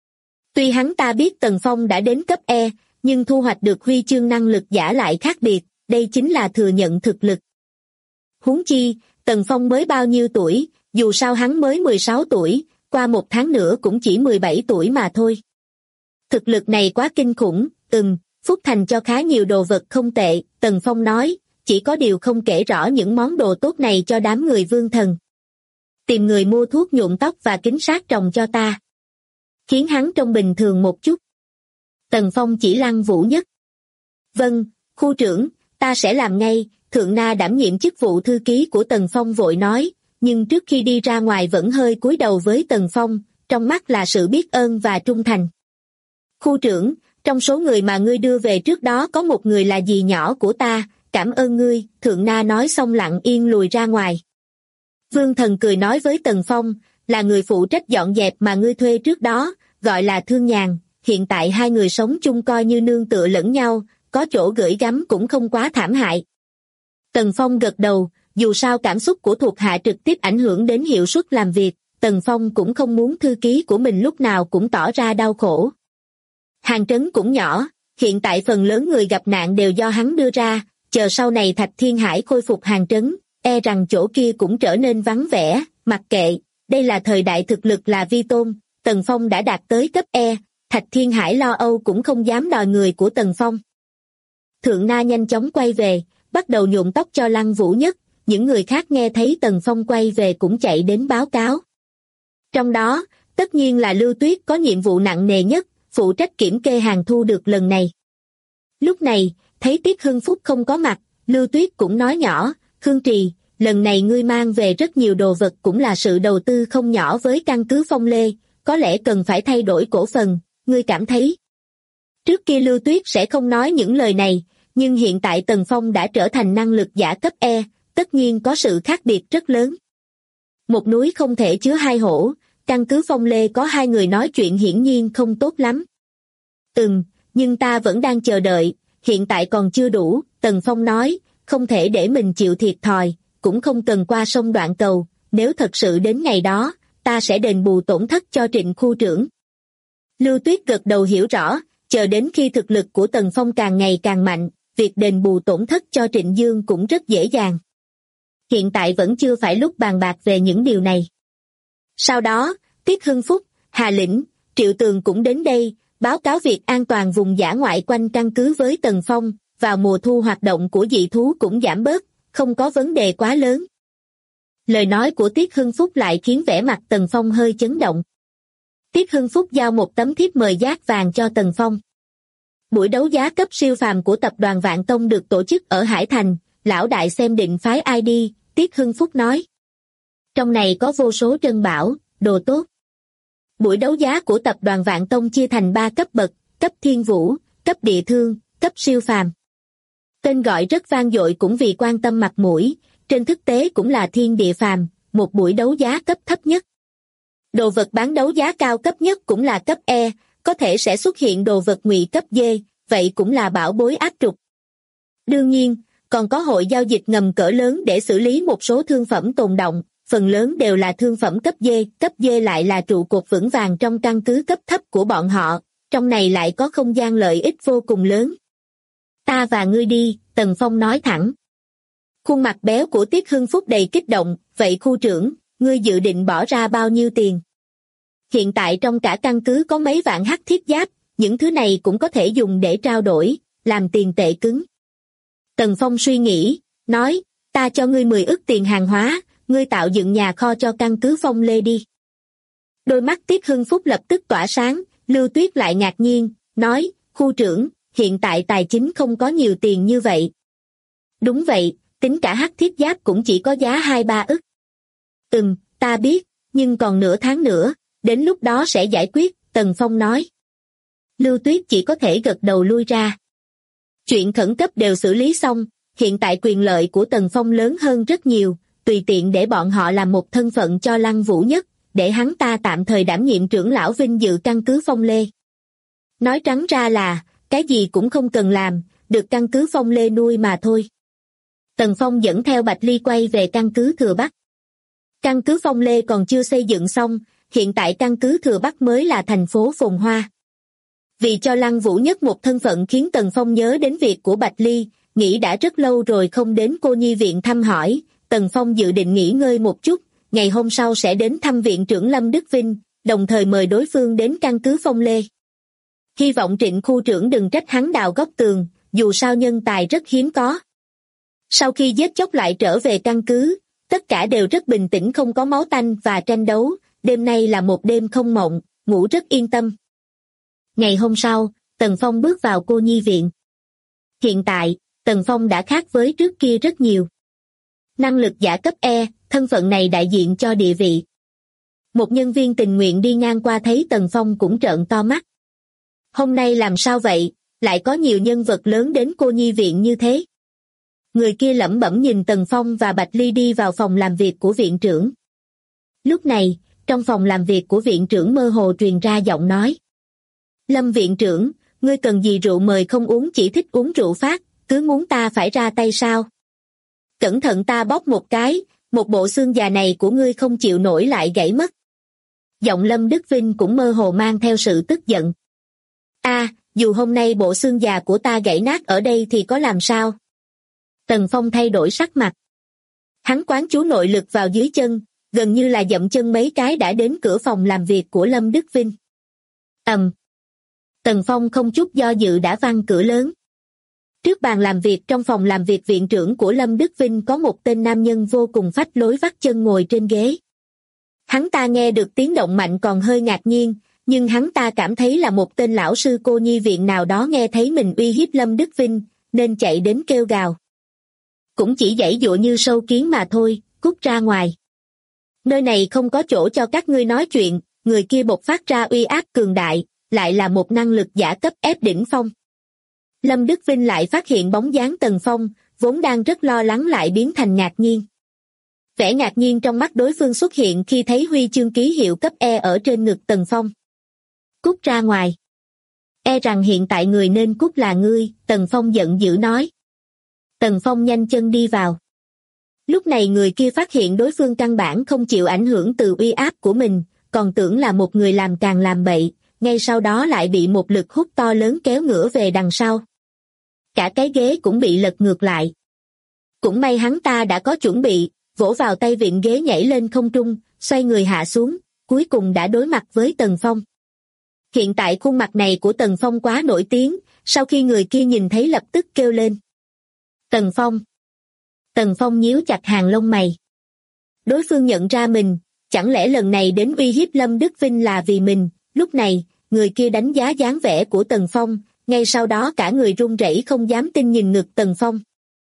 Tuy hắn ta biết Tần Phong đã đến cấp E, nhưng thu hoạch được huy chương năng lực giả lại khác biệt, đây chính là thừa nhận thực lực. Huống chi, Tần Phong mới bao nhiêu tuổi, dù sao hắn mới 16 tuổi, qua 1 tháng nữa cũng chỉ 17 tuổi mà thôi. Thực lực này quá kinh khủng, Phúc Thành cho khá nhiều đồ vật không tệ, Tần Phong nói, chỉ có điều không kể rõ những món đồ tốt này cho đám người Vương Thần. Tìm người mua thuốc nhuộm tóc và kính sát tròng cho ta. Khiến hắn trông bình thường một chút. Tần Phong chỉ Lăng Vũ Nhất. Vâng, khu trưởng, ta sẽ làm ngay, Thượng Na đảm nhiệm chức vụ thư ký của Tần Phong vội nói, nhưng trước khi đi ra ngoài vẫn hơi cúi đầu với Tần Phong, trong mắt là sự biết ơn và trung thành. Khu trưởng, trong số người mà ngươi đưa về trước đó có một người là dì nhỏ của ta, cảm ơn ngươi, Thượng Na nói xong lặng yên lùi ra ngoài. Vương Thần cười nói với Tần Phong, là người phụ trách dọn dẹp mà ngươi thuê trước đó, gọi là Thương Nhàn, hiện tại hai người sống chung coi như nương tựa lẫn nhau, có chỗ gửi gắm cũng không quá thảm hại. Tần Phong gật đầu, dù sao cảm xúc của thuộc hạ trực tiếp ảnh hưởng đến hiệu suất làm việc, Tần Phong cũng không muốn thư ký của mình lúc nào cũng tỏ ra đau khổ. Hàng trấn cũng nhỏ, hiện tại phần lớn người gặp nạn đều do hắn đưa ra, chờ sau này Thạch Thiên Hải khôi phục hàng trấn, e rằng chỗ kia cũng trở nên vắng vẻ, mặc kệ, đây là thời đại thực lực là vi tôn, Tần Phong đã đạt tới cấp E, Thạch Thiên Hải lo âu cũng không dám đòi người của Tần Phong. Thượng Na nhanh chóng quay về, bắt đầu nhuộm tóc cho Lăng Vũ Nhất, những người khác nghe thấy Tần Phong quay về cũng chạy đến báo cáo. Trong đó, tất nhiên là Lưu Tuyết có nhiệm vụ nặng nề nhất, phụ trách kiểm kê hàng thu được lần này. Lúc này, thấy Tiết Hưng Phúc không có mặt, Lưu Tuyết cũng nói nhỏ, Khương Trì, lần này ngươi mang về rất nhiều đồ vật cũng là sự đầu tư không nhỏ với căn cứ Phong Lê, có lẽ cần phải thay đổi cổ phần, ngươi cảm thấy. Trước kia Lưu Tuyết sẽ không nói những lời này, nhưng hiện tại Tần Phong đã trở thành năng lực giả cấp E, tất nhiên có sự khác biệt rất lớn. Một núi không thể chứa hai hổ, căn cứ Phong Lê có hai người nói chuyện hiển nhiên không tốt lắm. Nhưng ta vẫn đang chờ đợi, hiện tại còn chưa đủ, Tần Phong nói, không thể để mình chịu thiệt thòi, cũng không cần qua sông Đoạn Cầu, nếu thật sự đến ngày đó, ta sẽ đền bù tổn thất cho Trịnh khu trưởng. Lưu Tuyết gật đầu hiểu rõ, chờ đến khi thực lực của Tần Phong càng ngày càng mạnh, việc đền bù tổn thất cho Trịnh Dương cũng rất dễ dàng. Hiện tại vẫn chưa phải lúc bàn bạc về những điều này. Sau đó, Tiết Hưng Phúc, Hà Lĩnh, Triệu Tường cũng đến đây, báo cáo việc an toàn vùng dã ngoại quanh căn cứ với Tần Phong, vào mùa thu hoạt động của dị thú cũng giảm bớt, không có vấn đề quá lớn. Lời nói của Tiết Hưng Phúc lại khiến vẻ mặt Tần Phong hơi chấn động. Tiết Hưng Phúc giao một tấm thiếp mời dát vàng cho Tần Phong. Buổi đấu giá cấp siêu phàm của tập đoàn Vạn Tông được tổ chức ở Hải Thành, lão đại xem định phái ai đi, Tiết Hưng Phúc nói. Trong này có vô số trân bảo, đồ tốt. Buổi đấu giá của tập đoàn Vạn Tông chia thành 3 cấp bậc, cấp thiên vũ, cấp địa thương, cấp siêu phàm. Tên gọi rất vang dội cũng vì quan tâm mặt mũi, trên thực tế cũng là thiên địa phàm, một buổi đấu giá cấp thấp nhất. Đồ vật bán đấu giá cao cấp nhất cũng là cấp E, có thể sẽ xuất hiện đồ vật ngụy cấp D, vậy cũng là bảo bối áp trục. Đương nhiên, còn có hội giao dịch ngầm cỡ lớn để xử lý một số thương phẩm tồn động, phần lớn đều là thương phẩm cấp D lại là trụ cột vững vàng trong căn cứ cấp thấp của bọn họ, trong này lại có không gian lợi ích vô cùng lớn. Ta và ngươi đi, Tần Phong nói thẳng. Khuôn mặt béo của Tiết Hưng Phúc đầy kích động, vậy khu trưởng, ngươi dự định bỏ ra bao nhiêu tiền? Hiện tại trong cả căn cứ có mấy vạn hắc thiết giáp, những thứ này cũng có thể dùng để trao đổi, làm tiền tệ cứng. Tần Phong suy nghĩ, nói, ta cho ngươi 10 ức tiền hàng hóa, ngươi tạo dựng nhà kho cho căn cứ Phong Lê đi. Đôi mắt Tiết Hưng Phúc lập tức tỏa sáng, Lưu Tuyết lại ngạc nhiên, nói, khu trưởng, hiện tại tài chính không có nhiều tiền như vậy. Đúng vậy, tính cả hắc thiết giáp cũng chỉ có giá 2-3 ức. Ta biết, nhưng còn nửa tháng nữa, đến lúc đó sẽ giải quyết, Tần Phong nói. Lưu Tuyết chỉ có thể gật đầu lui ra. Chuyện khẩn cấp đều xử lý xong, hiện tại quyền lợi của Tần Phong lớn hơn rất nhiều, tùy tiện để bọn họ làm một thân phận cho Lăng Vũ Nhất, để hắn ta tạm thời đảm nhiệm trưởng lão vinh dự căn cứ Phong Lê. Nói trắng ra là, cái gì cũng không cần làm, được căn cứ Phong Lê nuôi mà thôi. Tần Phong dẫn theo Bạch Ly quay về căn cứ Thừa Bắc. Căn cứ Phong Lê còn chưa xây dựng xong, hiện tại căn cứ Thừa Bắc mới là thành phố phồn hoa. Vì cho Lăng Vũ Nhất một thân phận khiến Tần Phong nhớ đến việc của Bạch Ly, nghĩ đã rất lâu rồi không đến cô nhi viện thăm hỏi, Tần Phong dự định nghỉ ngơi một chút, ngày hôm sau sẽ đến thăm viện trưởng Lâm Đức Vinh, đồng thời mời đối phương đến căn cứ Phong Lê. Hy vọng Trịnh khu trưởng đừng trách hắn đào góc tường, dù sao nhân tài rất hiếm có. Sau khi giết chóc lại trở về căn cứ, tất cả đều rất bình tĩnh, không có máu tanh và tranh đấu, đêm nay là một đêm không mộng, ngủ rất yên tâm. Ngày hôm sau, Tần Phong bước vào cô nhi viện. Hiện tại, Tần Phong đã khác với trước kia rất nhiều. Năng lực giả cấp E, thân phận này đại diện cho địa vị. Một nhân viên tình nguyện đi ngang qua thấy Tần Phong cũng trợn to mắt. Hôm nay làm sao vậy, lại có nhiều nhân vật lớn đến cô nhi viện như thế? Người kia lẩm bẩm nhìn Tần Phong và Bạch Ly đi vào phòng làm việc của viện trưởng. Lúc này, trong phòng làm việc của viện trưởng mơ hồ truyền ra giọng nói. Lâm viện trưởng, ngươi cần gì rượu mời không uống, chỉ thích uống rượu phát, cứ muốn ta phải ra tay sao? Cẩn thận ta bóp một cái, một bộ xương già này của ngươi không chịu nổi lại gãy mất. Giọng Lâm Đức Vinh cũng mơ hồ mang theo sự tức giận. Dù hôm nay bộ xương già của ta gãy nát ở đây thì có làm sao? Tần Phong thay đổi sắc mặt. Hắn quán chú nội lực vào dưới chân, gần như là dậm chân mấy cái đã đến cửa phòng làm việc của Lâm Đức Vinh. Tần Phong không chút do dự đã văng cửa lớn. Trước bàn làm việc trong phòng làm việc viện trưởng của Lâm Đức Vinh có một tên nam nhân vô cùng phách lối vắt chân ngồi trên ghế. Hắn ta nghe được tiếng động mạnh còn hơi ngạc nhiên, nhưng hắn ta cảm thấy là một tên lão sư cô nhi viện nào đó nghe thấy mình uy hiếp Lâm Đức Vinh, nên chạy đến kêu gào. Cũng chỉ giãy giụa như sâu kiến mà thôi, cút ra ngoài. Nơi này không có chỗ cho các ngươi nói chuyện, người kia bộc phát ra uy áp cường đại, lại là một năng lực giả cấp F đỉnh phong. Lâm Đức Vinh lại phát hiện bóng dáng Tần Phong, vốn đang rất lo lắng lại biến thành ngạc nhiên. Vẻ ngạc nhiên trong mắt đối phương xuất hiện khi thấy huy chương ký hiệu cấp E ở trên ngực Tần Phong. Cút ra ngoài. E rằng hiện tại người nên cút là ngươi, Tần Phong giận dữ nói. Tần Phong nhanh chân đi vào. Lúc này người kia phát hiện đối phương căn bản không chịu ảnh hưởng từ uy áp của mình, còn tưởng là một người làm càng làm bậy, ngay sau đó lại bị một lực hút to lớn kéo ngửa về đằng sau. Cả cái ghế cũng bị lật ngược lại. Cũng may hắn ta đã có chuẩn bị, vỗ vào tay vịn ghế nhảy lên không trung, xoay người hạ xuống, cuối cùng đã đối mặt với Tần Phong. Hiện tại khuôn mặt này của Tần Phong quá nổi tiếng, sau khi người kia nhìn thấy lập tức kêu lên. Tần Phong. Tần Phong nhíu chặt hàng lông mày. Đối phương nhận ra mình, chẳng lẽ lần này đến uy hiếp Lâm Đức Vinh là vì mình, lúc này, người kia đánh giá dáng vẻ của Tần Phong, ngay sau đó cả người run rẩy không dám tin nhìn ngực Tần Phong.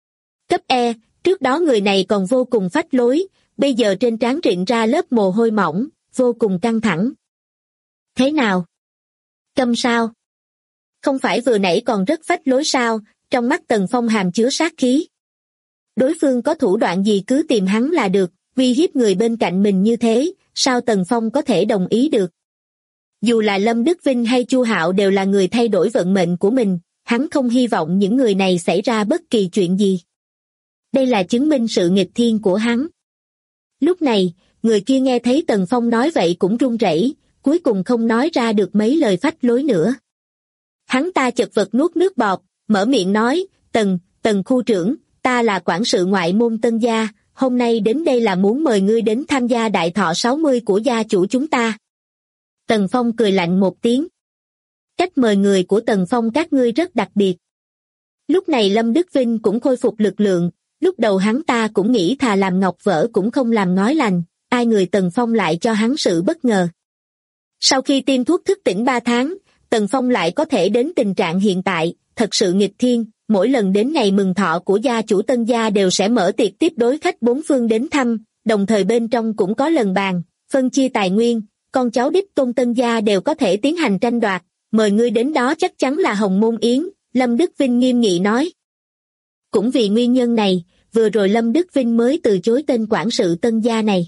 Cấp E, trước đó người này còn vô cùng phách lối, bây giờ trên trán rịn ra lớp mồ hôi mỏng, vô cùng căng thẳng. Thế nào? Câm sao? Không phải vừa nãy còn rất phách lối sao? Trong mắt Tần Phong hàm chứa sát khí. Đối phương có thủ đoạn gì cứ tìm hắn là được, uy hiếp người bên cạnh mình như thế, sao Tần Phong có thể đồng ý được? Dù là Lâm Đức Vinh hay Chu Hạo đều là người thay đổi vận mệnh của mình, hắn không hy vọng những người này xảy ra bất kỳ chuyện gì. Đây là chứng minh sự nghịch thiên của hắn. Lúc này, người kia nghe thấy Tần Phong nói vậy cũng run rẩy, cuối cùng không nói ra được mấy lời phách lối nữa. Hắn ta chật vật nuốt nước bọt, mở miệng nói, Tần khu trưởng, ta là quản sự ngoại môn Tân gia, hôm nay đến đây là muốn mời ngươi đến tham gia đại thọ 60 của gia chủ chúng ta. Tần Phong cười lạnh một tiếng. Cách mời người của Tần Phong các ngươi rất đặc biệt. Lúc này Lâm Đức Vinh cũng khôi phục lực lượng, lúc đầu hắn ta cũng nghĩ thà làm ngọc vỡ cũng không làm ngói lành, ai người Tần Phong lại cho hắn sự bất ngờ. Sau khi tiêm thuốc thức tỉnh 3 tháng, Tần Phong lại có thể đến tình trạng hiện tại, thật sự nghịch thiên, mỗi lần đến ngày mừng thọ của gia chủ Tân gia đều sẽ mở tiệc tiếp đối khách bốn phương đến thăm, đồng thời bên trong cũng có lần bàn, phân chia tài nguyên, con cháu đích tôn Tân gia đều có thể tiến hành tranh đoạt, mời ngươi đến đó chắc chắn là hồng môn yến, Lâm Đức Vinh nghiêm nghị nói. Cũng vì nguyên nhân này, vừa rồi Lâm Đức Vinh mới từ chối tên quản sự Tân gia này.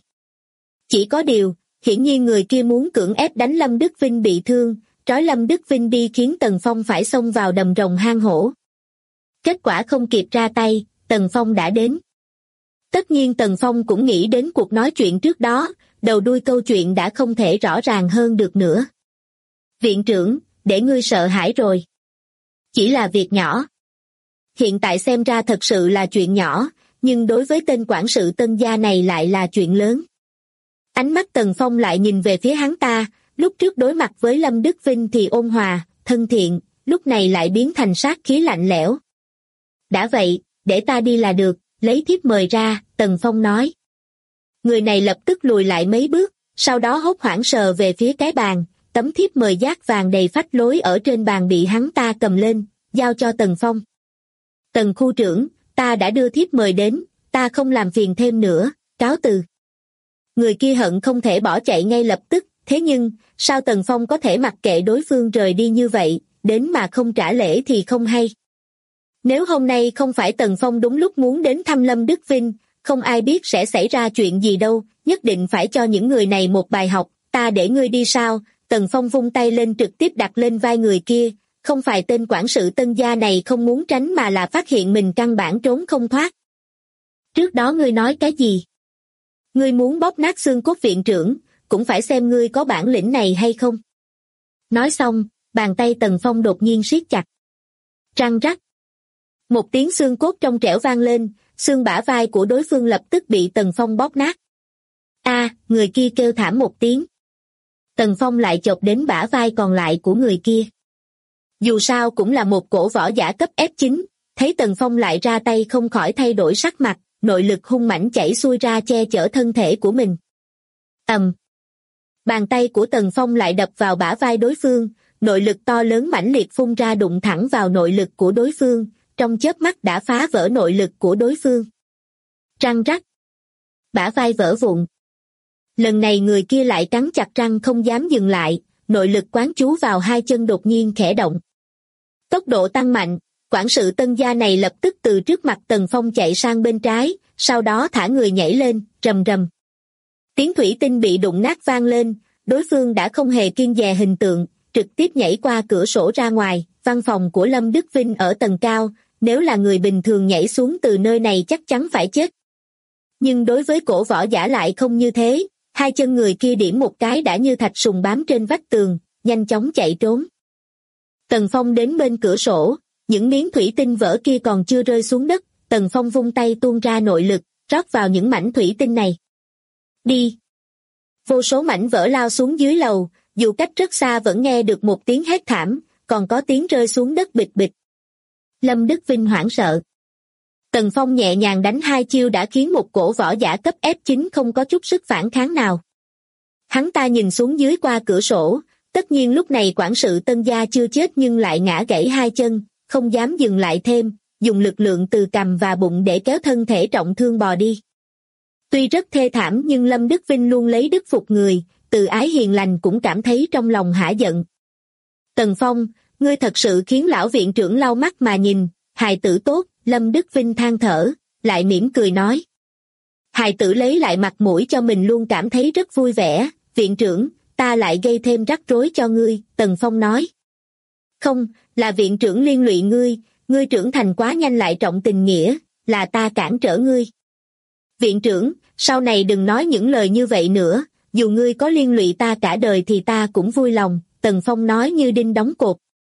Chỉ có điều, hiển nhiên người kia muốn cưỡng ép đánh Lâm Đức Vinh bị thương, trói Lâm Đức Vinh đi khiến Tần Phong phải xông vào đầm rồng hang hổ. Kết quả không kịp ra tay, Tần Phong đã đến. Tất nhiên Tần Phong cũng nghĩ đến cuộc nói chuyện trước đó, đầu đuôi câu chuyện đã không thể rõ ràng hơn được nữa. Viện trưởng, để ngươi sợ hãi rồi. Chỉ là việc nhỏ. Hiện tại xem ra thật sự là chuyện nhỏ, nhưng đối với tên quản sự Tân gia này lại là chuyện lớn. Ánh mắt Tần Phong lại nhìn về phía hắn ta, lúc trước đối mặt với Lâm Đức Vinh thì ôn hòa, thân thiện, lúc này lại biến thành sát khí lạnh lẽo. Đã vậy, để ta đi là được, lấy thiếp mời ra, Tần Phong nói. Người này lập tức lùi lại mấy bước, sau đó hốt hoảng sờ về phía cái bàn, tấm thiếp mời dát vàng đầy phách lối ở trên bàn bị hắn ta cầm lên, giao cho Tần Phong. Tần khu trưởng, ta đã đưa thiếp mời đến, ta không làm phiền thêm nữa, cáo từ. Người kia hận không thể bỏ chạy ngay lập tức, thế nhưng, sao Tần Phong có thể mặc kệ đối phương rời đi như vậy, đến mà không trả lễ thì không hay. Nếu hôm nay không phải Tần Phong đúng lúc muốn đến thăm Lâm Đức Vinh, không ai biết sẽ xảy ra chuyện gì đâu, nhất định phải cho những người này một bài học, ta để ngươi đi sao, Tần Phong vung tay lên trực tiếp đặt lên vai người kia, không phải tên quản sự Tân gia này không muốn tránh mà là phát hiện mình căn bản trốn không thoát. Trước đó ngươi nói cái gì? Ngươi muốn bóp nát xương cốt viện trưởng, cũng phải xem ngươi có bản lĩnh này hay không. Nói xong, bàn tay Tần Phong đột nhiên siết chặt. Răng rắc. Một tiếng xương cốt trong trẻo vang lên, xương bả vai của đối phương lập tức bị Tần Phong bóp nát. Người kia kêu thảm một tiếng. Tần Phong lại chộp đến bả vai còn lại của người kia. Dù sao cũng là một cổ võ giả cấp F9, thấy Tần Phong lại ra tay không khỏi thay đổi sắc mặt, nội lực hung mãnh chảy xuôi ra che chở thân thể của mình. Bàn tay của Tần Phong lại đập vào bả vai đối phương, nội lực to lớn mãnh liệt phun ra đụng thẳng vào nội lực của đối phương, trong chớp mắt đã phá vỡ nội lực của đối phương. Răng rắc. Bả vai vỡ vụn. Lần này người kia lại cắn chặt răng không dám dừng lại, nội lực quán chú vào hai chân đột nhiên khẽ động. Tốc độ tăng mạnh, quản sự Tân gia này lập tức từ trước mặt Tần Phong chạy sang bên trái, sau đó thả người nhảy lên, rầm rầm. Tiếng thủy tinh bị đụng nát vang lên, đối phương đã không hề kiêng dè hình tượng, trực tiếp nhảy qua cửa sổ ra ngoài, văn phòng của Lâm Đức Vinh ở tầng cao, nếu là người bình thường nhảy xuống từ nơi này chắc chắn phải chết. Nhưng đối với cổ võ giả lại không như thế, hai chân người kia điểm một cái đã như thạch sùng bám trên vách tường, nhanh chóng chạy trốn. Tần Phong đến bên cửa sổ, những miếng thủy tinh vỡ kia còn chưa rơi xuống đất, Tần Phong vung tay tuôn ra nội lực, rót vào những mảnh thủy tinh này. Đi! Vô số mảnh vỡ lao xuống dưới lầu, dù cách rất xa vẫn nghe được một tiếng hét thảm, còn có tiếng rơi xuống đất bịch bịch. Lâm Đức Vinh hoảng sợ. Tần Phong nhẹ nhàng đánh hai chiêu đã khiến một cổ võ giả cấp F9 không có chút sức phản kháng nào. Hắn ta nhìn xuống dưới qua cửa sổ, tất nhiên lúc này quản sự Tân gia chưa chết nhưng lại ngã gãy hai chân, không dám dừng lại thêm, dùng lực lượng từ cằm và bụng để kéo thân thể trọng thương bò đi. Tuy rất thê thảm nhưng Lâm Đức Vinh luôn lấy đức phục người, từ ái hiền lành cũng cảm thấy trong lòng hả giận. Tần Phong, ngươi thật sự khiến lão viện trưởng lau mắt mà nhìn, hài tử tốt, Lâm Đức Vinh than thở, lại mỉm cười nói. Hài tử lấy lại mặt mũi cho mình luôn cảm thấy rất vui vẻ, viện trưởng, ta lại gây thêm rắc rối cho ngươi, Tần Phong nói. Không, là viện trưởng liên lụy ngươi trưởng thành quá nhanh lại trọng tình nghĩa, là ta cản trở ngươi. Viện trưởng, sau này đừng nói những lời như vậy nữa, dù ngươi có liên lụy ta cả đời thì ta cũng vui lòng, Tần Phong nói như đinh đóng cột.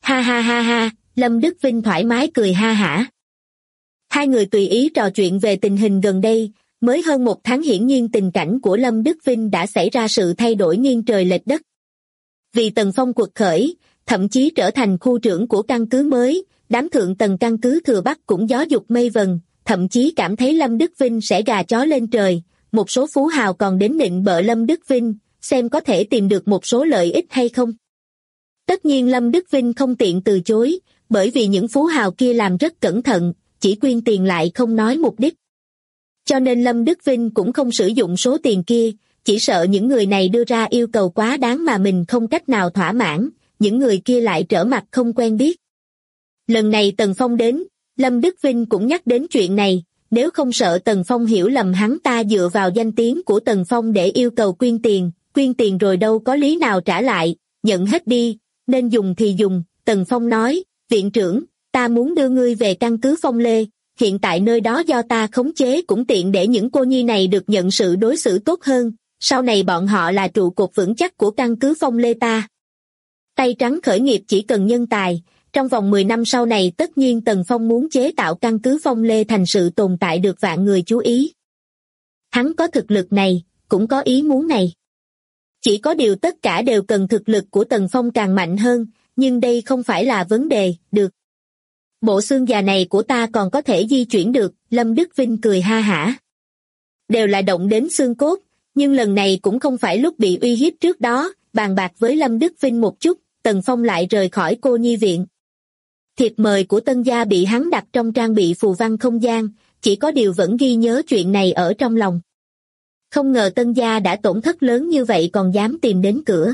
Ha ha ha ha, Lâm Đức Vinh thoải mái cười ha hả. Hai người tùy ý trò chuyện về tình hình gần đây, mới hơn một tháng hiển nhiên tình cảnh của Lâm Đức Vinh đã xảy ra sự thay đổi nghiêng trời lệch đất. Vì Tần Phong quật khởi, thậm chí trở thành khu trưởng của căn cứ mới, đám thượng tầng căn cứ Thừa Bắc cũng gió dục mây vần, thậm chí cảm thấy Lâm Đức Vinh sẽ gà chó lên trời, một số phú hào còn đến nịnh bợ Lâm Đức Vinh, xem có thể tìm được một số lợi ích hay không. Tất nhiên Lâm Đức Vinh không tiện từ chối, bởi vì những phú hào kia làm rất cẩn thận, chỉ quyên tiền lại không nói mục đích. Cho nên Lâm Đức Vinh cũng không sử dụng số tiền kia, chỉ sợ những người này đưa ra yêu cầu quá đáng mà mình không cách nào thỏa mãn, những người kia lại trở mặt không quen biết. Lần này Tần Phong đến, Lâm Đức Vinh cũng nhắc đến chuyện này, nếu không sợ Tần Phong hiểu lầm hắn ta dựa vào danh tiếng của Tần Phong để yêu cầu quyên tiền rồi đâu có lý nào trả lại, nhận hết đi, nên dùng thì dùng. Tần Phong nói, viện trưởng, ta muốn đưa ngươi về căn cứ Phong Lê, hiện tại nơi đó do ta khống chế cũng tiện để những cô nhi này được nhận sự đối xử tốt hơn, sau này bọn họ là trụ cột vững chắc của căn cứ Phong Lê ta. Tay trắng khởi nghiệp chỉ cần nhân tài, trong vòng 10 năm sau này tất nhiên Tần Phong muốn chế tạo căn cứ Phong Lê thành sự tồn tại được vạn người chú ý. Hắn có thực lực này, cũng có ý muốn này. Chỉ có điều tất cả đều cần thực lực của Tần Phong càng mạnh hơn, nhưng đây không phải là vấn đề, được. Bộ xương già này của ta còn có thể di chuyển được, Lâm Đức Vinh cười ha hả. Đều là động đến xương cốt, nhưng lần này cũng không phải lúc bị uy hiếp trước đó, bàn bạc với Lâm Đức Vinh một chút, Tần Phong lại rời khỏi cô nhi viện. Thiệp mời của Tân gia bị hắn đặt trong trang bị phù văn không gian, chỉ có điều vẫn ghi nhớ chuyện này ở trong lòng. Không ngờ Tân gia đã tổn thất lớn như vậy còn dám tìm đến cửa.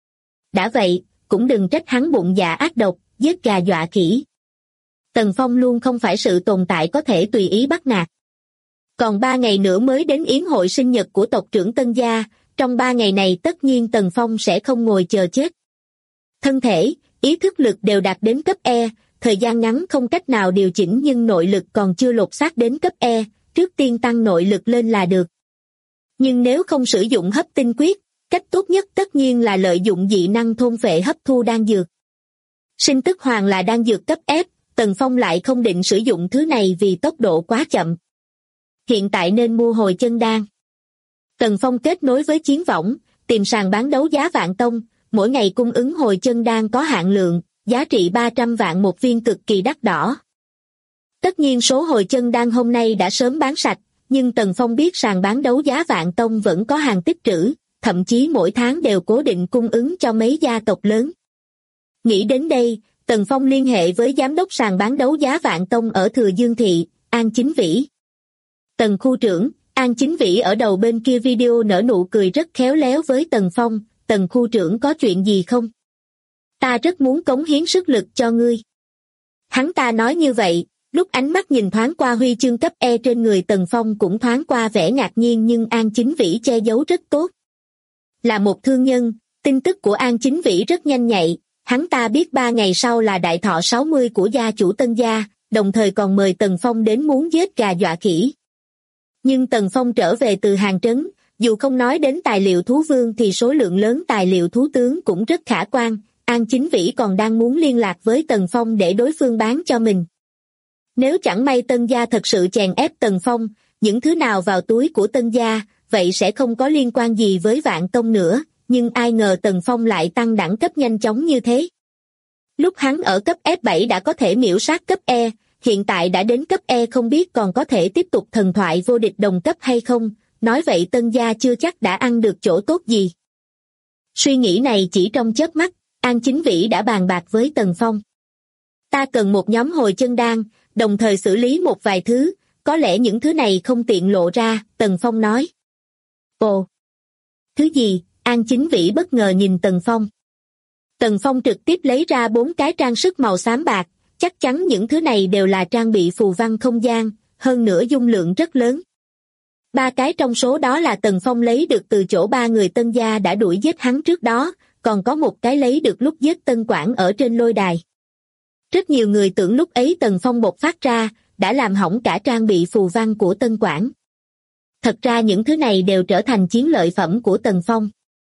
Đã vậy, cũng đừng trách hắn bụng dạ ác độc, giết gà dọa khỉ. Tần Phong luôn không phải sự tồn tại có thể tùy ý bắt nạt. Còn 3 ngày nữa mới đến yến hội sinh nhật của tộc trưởng Tân gia, trong 3 ngày này tất nhiên Tần Phong sẽ không ngồi chờ chết. Thân thể, ý thức lực đều đạt đến cấp E, thời gian ngắn không cách nào điều chỉnh nhưng nội lực còn chưa lột xác đến cấp E, trước tiên tăng nội lực lên là được. Nhưng nếu không sử dụng hấp tinh quyết, cách tốt nhất tất nhiên là lợi dụng dị năng thôn phệ hấp thu đan dược. Sinh tức hoàng là đan dược cấp F, Tần Phong lại không định sử dụng thứ này vì tốc độ quá chậm. Hiện tại nên mua hồi chân đan. Tần Phong kết nối với chiến võng, tìm sàn bán đấu giá Vạn Tông, mỗi ngày cung ứng hồi chân đan có hạn lượng, giá trị 300 vạn một viên cực kỳ đắt đỏ. Tất nhiên số hồi chân đan hôm nay đã sớm bán sạch, nhưng Tần Phong biết sàn bán đấu giá Vạn Tông vẫn có hàng tích trữ, thậm chí mỗi tháng đều cố định cung ứng cho mấy gia tộc lớn. Nghĩ đến đây, Tần Phong liên hệ với giám đốc sàn bán đấu giá Vạn Tông ở Thừa Dương Thị, An Chính Vĩ. Tần khu trưởng, An Chính Vĩ ở đầu bên kia video nở nụ cười rất khéo léo với Tần Phong, Tần khu trưởng có chuyện gì không? Ta rất muốn cống hiến sức lực cho ngươi. Hắn ta nói như vậy, lúc ánh mắt nhìn thoáng qua huy chương cấp E trên người Tần Phong cũng thoáng qua vẻ ngạc nhiên nhưng An Chính Vĩ che giấu rất tốt. Là một thương nhân, tin tức của An Chính Vĩ rất nhanh nhạy, hắn ta biết 3 ngày sau là đại thọ 60 của gia chủ Tân gia, đồng thời còn mời Tần Phong đến muốn giết gà dọa khỉ. Nhưng Tần Phong trở về từ Hàng Trấn, dù không nói đến tài liệu thú vương thì số lượng lớn tài liệu thú tướng cũng rất khả quan, An Chính Vĩ còn đang muốn liên lạc với Tần Phong để đối phương bán cho mình. Nếu chẳng may Tân gia thật sự chèn ép Tần Phong, những thứ nào vào túi của Tân gia, vậy sẽ không có liên quan gì với Vạn Tông nữa, nhưng ai ngờ Tần Phong lại tăng đẳng cấp nhanh chóng như thế. Lúc hắn ở cấp F7 đã có thể miểu sát cấp E, hiện tại đã đến cấp E không biết còn có thể tiếp tục thần thoại vô địch đồng cấp hay không, nói vậy Tân gia chưa chắc đã ăn được chỗ tốt gì. Suy nghĩ này chỉ trong chớp mắt, An Chính Vĩ đã bàn bạc với Tần Phong. Ta cần một nhóm hồi chân đan, đồng thời xử lý một vài thứ, có lẽ những thứ này không tiện lộ ra, Tần Phong nói. Ồ! Thứ gì? An Chính Vĩ bất ngờ nhìn Tần Phong. Tần Phong trực tiếp lấy ra 4 cái trang sức màu xám bạc, chắc chắn những thứ này đều là trang bị phù văn không gian, hơn nữa dung lượng rất lớn. 3 cái trong số đó là Tần Phong lấy được từ chỗ 3 người Tân gia đã đuổi giết hắn trước đó, còn có một cái lấy được lúc giết Tân Quảng ở trên lôi đài. Rất nhiều người tưởng lúc ấy Tần Phong bộc phát ra, đã làm hỏng cả trang bị phù văn của Tân Quảng. Thật ra những thứ này đều trở thành chiến lợi phẩm của Tần Phong.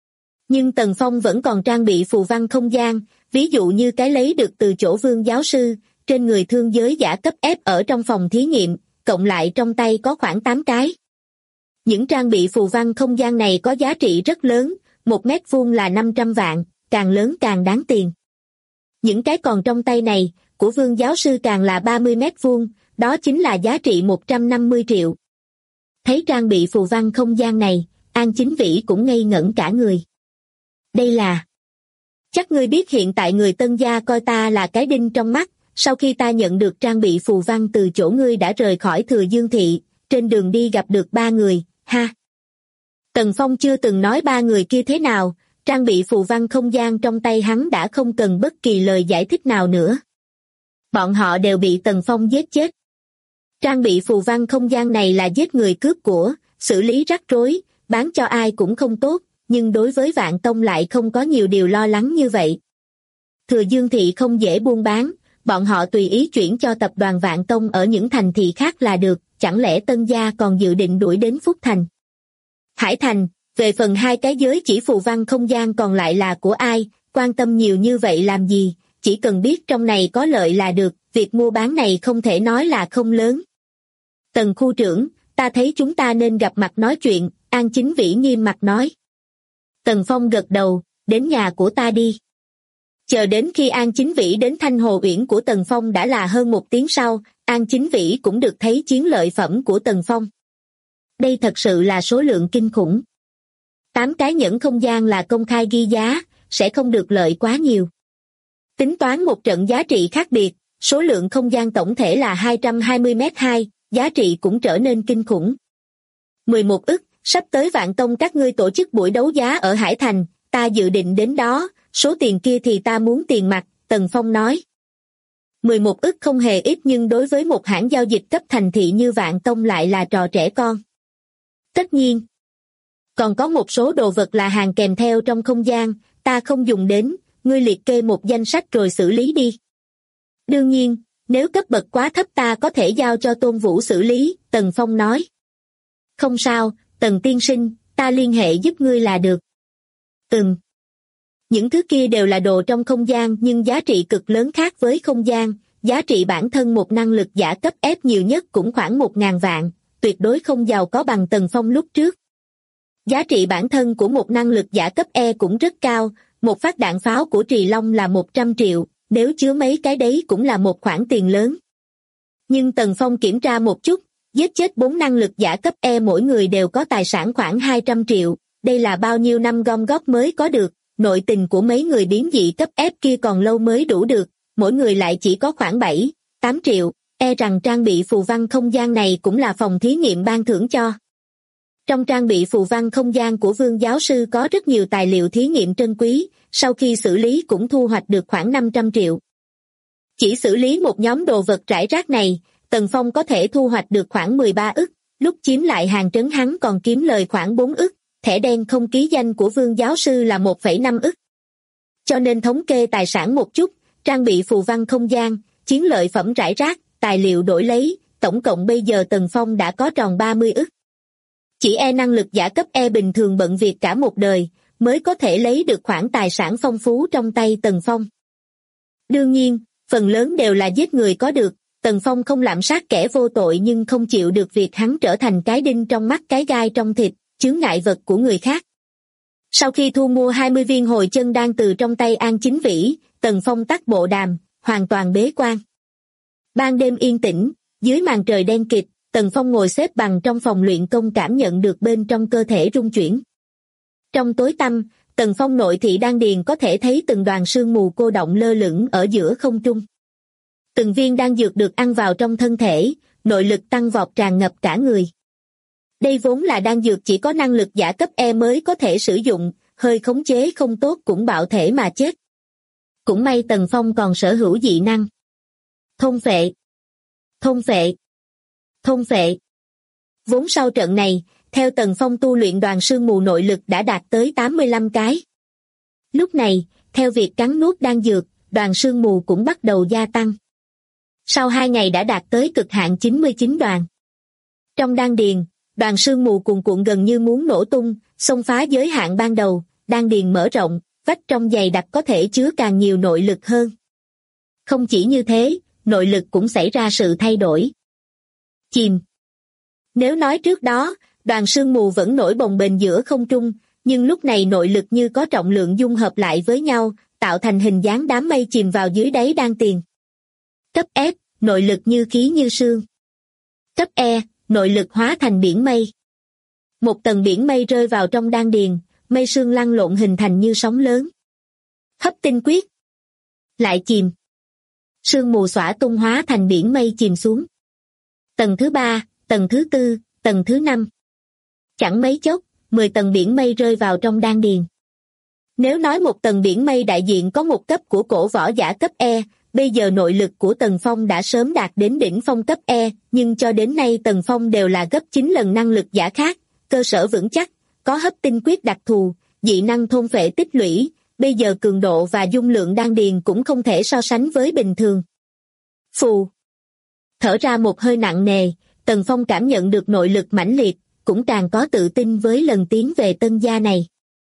Nhưng Tần Phong vẫn còn trang bị phù văn không gian, ví dụ như cái lấy được từ chỗ Vương giáo sư, trên người thương giới giả cấp F ở trong phòng thí nghiệm, cộng lại trong tay có khoảng 8 cái. Những trang bị phù văn không gian này có giá trị rất lớn, 1 mét vuông là 500 vạn, càng lớn càng đáng tiền. Những cái còn trong tay này, của Vương giáo sư càng là 30 mét vuông, đó chính là giá trị 150 triệu. Thấy trang bị phù văn không gian này, An Chính Vĩ cũng ngây ngẩn cả người. Đây là... Chắc ngươi biết hiện tại người Tân gia coi ta là cái đinh trong mắt, sau khi ta nhận được trang bị phù văn từ chỗ ngươi đã rời khỏi Thừa Dương Thị, trên đường đi gặp được 3 người, ha. Tần Phong chưa từng nói 3 người kia thế nào, trang bị phù văn không gian trong tay hắn đã không cần bất kỳ lời giải thích nào nữa. Bọn họ đều bị Tần Phong giết chết. Trang bị phù văn không gian này là giết người cướp của, xử lý rắc rối, bán cho ai cũng không tốt, nhưng đối với Vạn Tông lại không có nhiều điều lo lắng như vậy. Thừa Dương Thị không dễ buôn bán, bọn họ tùy ý chuyển cho tập đoàn Vạn Tông ở những thành thị khác là được, chẳng lẽ Tân gia còn dự định đuổi đến Phúc Thành? Hải Thành, về phần 2 cái giới chỉ phù văn không gian còn lại là của ai, quan tâm nhiều như vậy làm gì, chỉ cần biết trong này có lợi là được, việc mua bán này không thể nói là không lớn. Tần khu trưởng, ta thấy chúng ta nên gặp mặt nói chuyện, An Chính Vĩ nghiêm mặt nói. Tần Phong gật đầu, đến nhà của ta đi. Chờ đến khi An Chính Vĩ đến Thanh Hồ Uyển của Tần Phong đã là hơn 1 tiếng sau, An Chính Vĩ cũng được thấy chiến lợi phẩm của Tần Phong. Đây thật sự là số lượng kinh khủng. 8 cái nhẫn không gian là công khai ghi giá, sẽ không được lợi quá nhiều. Tính toán một trận giá trị khác biệt, số lượng không gian tổng thể là 220m2, giá trị cũng trở nên kinh khủng. 11 ức, sắp tới Vạn Tông các ngươi tổ chức buổi đấu giá ở Hải Thành, ta dự định đến đó, số tiền kia thì ta muốn tiền mặt, Tần Phong nói. 11 ức không hề ít nhưng đối với một hãng giao dịch cấp thành thị như Vạn Tông lại là trò trẻ con. Tất nhiên. Còn có một số đồ vật là hàng kèm theo trong không gian, ta không dùng đến, ngươi liệt kê một danh sách rồi xử lý đi. Đương nhiên, nếu cấp bậc quá thấp ta có thể giao cho Tôn Vũ xử lý, Tần Phong nói. Không sao, Tần tiên sinh, ta liên hệ giúp ngươi là được. Những thứ kia đều là đồ trong không gian nhưng giá trị cực lớn khác với không gian, giá trị bản thân một năng lực giả cấp F nhiều nhất cũng khoảng 1.000 vạn, tuyệt đối không giàu có bằng Tần Phong lúc trước. Giá trị bản thân của một năng lực giả cấp E cũng rất cao, một phát đạn pháo của Trì Long là 100 triệu, nếu chứa mấy cái đấy cũng là một khoản tiền lớn. Nhưng Tần Phong kiểm tra một chút, giết chết 4 năng lực giả cấp E mỗi người đều có tài sản khoảng 200 triệu, đây là bao nhiêu năm gom góp mới có được, nội tình của mấy người biến dị cấp F kia còn lâu mới đủ được, mỗi người lại chỉ có khoảng 7, 8 triệu, e rằng trang bị phù văn không gian này cũng là phòng thí nghiệm ban thưởng cho. Trong trang bị phù văn không gian của Vương giáo sư có rất nhiều tài liệu thí nghiệm trân quý, sau khi xử lý cũng thu hoạch được khoảng 500 triệu. Chỉ xử lý một nhóm đồ vật rải rác này, Tần Phong có thể thu hoạch được khoảng 13 ức, lúc chiếm lại hàng trấn hắn còn kiếm lời khoảng 4 ức, thẻ đen không ký danh của Vương giáo sư là 1,5 ức. Cho nên thống kê tài sản một chút, trang bị phù văn không gian, chiến lợi phẩm rải rác, tài liệu đổi lấy, tổng cộng bây giờ Tần Phong đã có tròn 30 ức. Chỉ e năng lực giả cấp E bình thường bận việc cả một đời, mới có thể lấy được khoản tài sản phong phú trong tay Tần Phong. Đương nhiên, phần lớn đều là giết người có được, Tần Phong không lạm sát kẻ vô tội nhưng không chịu được việc hắn trở thành cái đinh trong mắt cái gai trong thịt, chướng ngại vật của người khác. Sau khi thu mua 20 viên hồi chân đan từ trong tay An Chính Vĩ, Tần Phong tắt bộ đàm, hoàn toàn bế quan. Ban đêm yên tĩnh, dưới màn trời đen kịt, Tần Phong ngồi xếp bằng trong phòng luyện công cảm nhận được bên trong cơ thể rung chuyển. Trong tối tăm, Tần Phong nội thị đan điền có thể thấy từng đoàn sương mù cô động lơ lửng ở giữa không trung. Từng viên đan dược được ăn vào trong thân thể, nội lực tăng vọt tràn ngập cả người. Đây vốn là đan dược chỉ có năng lực giả cấp E mới có thể sử dụng, hơi khống chế không tốt cũng bạo thể mà chết. Cũng may Tần Phong còn sở hữu dị năng. Thôn phệ. Thôn phệ. Thôn phệ. Vốn sau trận này, theo Tần Phong tu luyện đoàn sương mù nội lực đã đạt tới 85 cái. Lúc này, theo việc cắn nuốt đan dược, đoàn sương mù cũng bắt đầu gia tăng. Sau 2 ngày đã đạt tới cực hạn 99 đoàn. Trong đan điền, đoàn sương mù cuồn cuộn gần như muốn nổ tung, xông phá giới hạn ban đầu, đan điền mở rộng, vách trong dày đặc có thể chứa càng nhiều nội lực hơn. Không chỉ như thế, nội lực cũng xảy ra sự thay đổi. Chìm. Nếu nói trước đó, đoàn sương mù vẫn nổi bồng bềnh giữa không trung, nhưng lúc này nội lực như có trọng lượng dung hợp lại với nhau, tạo thành hình dáng đám mây chìm vào dưới đáy đan tiền. Cấp F, nội lực như khí như sương. Cấp E, nội lực hóa thành biển mây. Một tầng biển mây rơi vào trong đan điền, mây sương lăn lộn hình thành như sóng lớn. Hấp tinh quyết. Lại chìm. Sương mù xõa tung hóa thành biển mây chìm xuống. Tầng thứ 3, tầng thứ 4, tầng thứ 5. Chẳng mấy chốc, 10 tầng biển mây rơi vào trong đan điền. Nếu nói một tầng biển mây đại diện có một cấp của cổ võ giả cấp E, bây giờ nội lực của Tần Phong đã sớm đạt đến đỉnh phong cấp E, nhưng cho đến nay Tần Phong đều là gấp 9 lần năng lực giả khác, cơ sở vững chắc, có hấp tinh quyết đặc thù, dị năng thôn phệ tích lũy, bây giờ cường độ và dung lượng đan điền cũng không thể so sánh với bình thường. Phù. Thở ra một hơi nặng nề, Tần Phong cảm nhận được nội lực mãnh liệt, cũng càng có tự tin với lần tiến về Tân Gia này.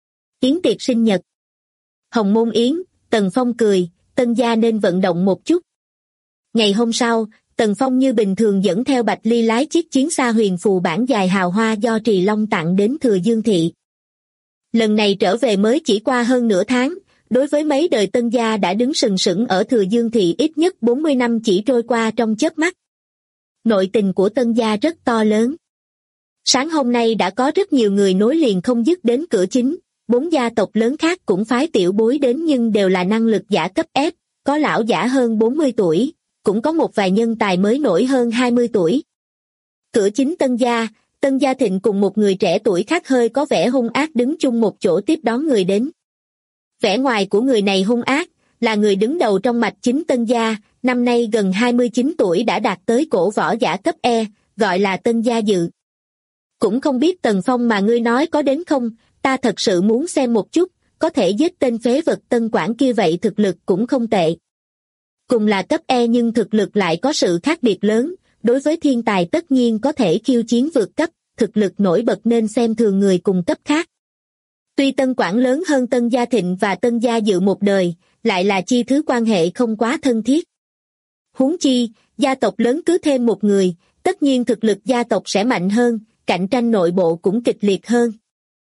Yến tiệc sinh nhật. Hồng Môn Yến, Tần Phong cười, Tân Gia nên vận động một chút. Ngày hôm sau, Tần Phong như bình thường dẫn theo Bạch Ly lái chiếc chiến xa huyền phù bản dài hào hoa do Trì Long tặng đến Thừa Dương Thị. Lần này trở về mới chỉ qua hơn nửa tháng, đối với mấy đời Tân Gia đã đứng sừng sững ở Thừa Dương Thị ít nhất 40 năm chỉ trôi qua trong chớp mắt. Nội tình của Tân Gia rất to lớn. Sáng hôm nay đã có rất nhiều người nối liền không dứt đến cửa chính, 4 gia tộc lớn khác cũng phái tiểu bối đến nhưng đều là năng lực giả cấp F, có lão giả hơn 40 tuổi, cũng có một vài nhân tài mới nổi hơn 20 tuổi. Cửa chính Tân Gia Thịnh cùng một người trẻ tuổi khác hơi có vẻ hung ác đứng chung một chỗ tiếp đón người đến. Vẻ ngoài của người này hung ác, là người đứng đầu trong mạch chính Tân Gia, năm nay gần 29 tuổi đã đạt tới cổ võ giả cấp E, gọi là Tân Gia Dự. Cũng không biết Tần Phong mà ngươi nói có đến không, ta thật sự muốn xem một chút, có thể giết tên phế vật Tân Quảng kia vậy thực lực cũng không tệ. Cùng là cấp E nhưng thực lực lại có sự khác biệt lớn, đối với thiên tài tất nhiên có thể khiêu chiến vượt cấp, thực lực nổi bật nên xem thường người cùng cấp khác. Tuy Tân Quảng lớn hơn Tân Gia Thịnh và Tân Gia Dự một đời, lại là chi thứ quan hệ không quá thân thiết. Huống chi, gia tộc lớn cứ thêm một người, tất nhiên thực lực gia tộc sẽ mạnh hơn, cạnh tranh nội bộ cũng kịch liệt hơn.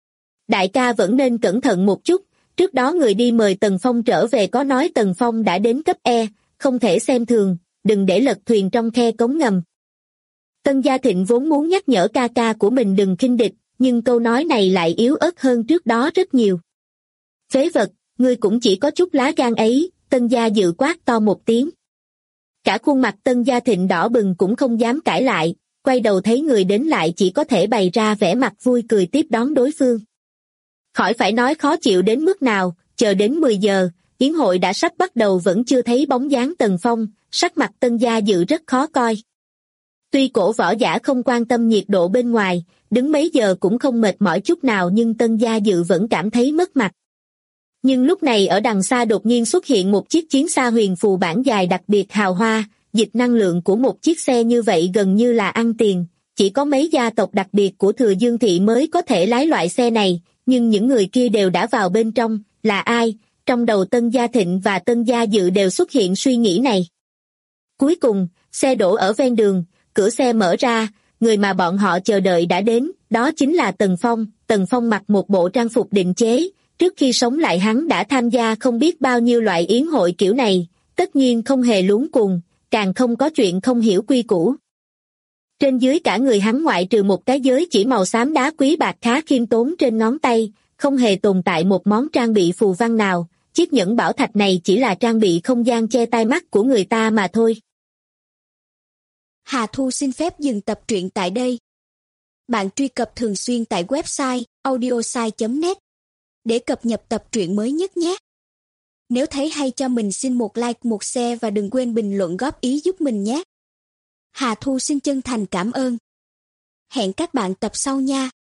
Đại ca vẫn nên cẩn thận một chút, trước đó người đi mời Tần Phong trở về có nói Tần Phong đã đến cấp E, không thể xem thường, đừng để lật thuyền trong khe cống ngầm. Tân Gia Thịnh vốn muốn nhắc nhở ca ca của mình đừng khinh địch, nhưng câu nói này lại yếu ớt hơn trước đó rất nhiều. Phế vật, ngươi cũng chỉ có chút lá gan ấy, Tân Gia Dự quát to một tiếng. Cả khuôn mặt Tân Gia Thịnh đỏ bừng cũng không dám cãi lại, quay đầu thấy người đến lại chỉ có thể bày ra vẻ mặt vui cười tiếp đón đối phương. Khỏi phải nói khó chịu đến mức nào, chờ đến 10 giờ, yến hội đã sắp bắt đầu vẫn chưa thấy bóng dáng Tần Phong, sắc mặt Tân Gia Dự rất khó coi. Tuy cổ võ giả không quan tâm nhiệt độ bên ngoài, đứng mấy giờ cũng không mệt mỏi chút nào nhưng Tân Gia Dự vẫn cảm thấy mất mặt. Nhưng lúc này ở đằng xa đột nhiên xuất hiện một chiếc chiến xa huyền phù bản dài đặc biệt hào hoa, dịch năng lượng của một chiếc xe như vậy gần như là ăn tiền, chỉ có mấy gia tộc đặc biệt của Thừa Dương Thị mới có thể lái loại xe này, nhưng những người kia đều đã vào bên trong, là ai? Trong đầu Tân Gia Thịnh và Tân Gia Dự đều xuất hiện suy nghĩ này. Cuối cùng, xe đổ ở ven đường, cửa xe mở ra, người mà bọn họ chờ đợi đã đến, đó chính là Tần Phong. Tần Phong mặc một bộ trang phục định chế, trước khi sống lại hắn đã tham gia không biết bao nhiêu loại yến hội kiểu này, tất nhiên không hề luống cuồng, càng không có chuyện không hiểu quy củ. Trên dưới cả người hắn ngoại trừ một cái giới chỉ màu xám đá quý bạc khá khiêm tốn trên ngón tay, không hề tồn tại một món trang bị phù văn nào, chiếc nhẫn bảo thạch này chỉ là trang bị không gian che tai mắt của người ta mà thôi. Hà Thu xin phép dừng tập truyện tại đây. Bạn truy cập thường xuyên tại website audiosai.net để cập nhật tập truyện mới nhất nhé. Nếu thấy hay cho mình xin một like, một share và đừng quên bình luận góp ý giúp mình nhé. Hà Thu xin chân thành cảm ơn. Hẹn các bạn tập sau nha.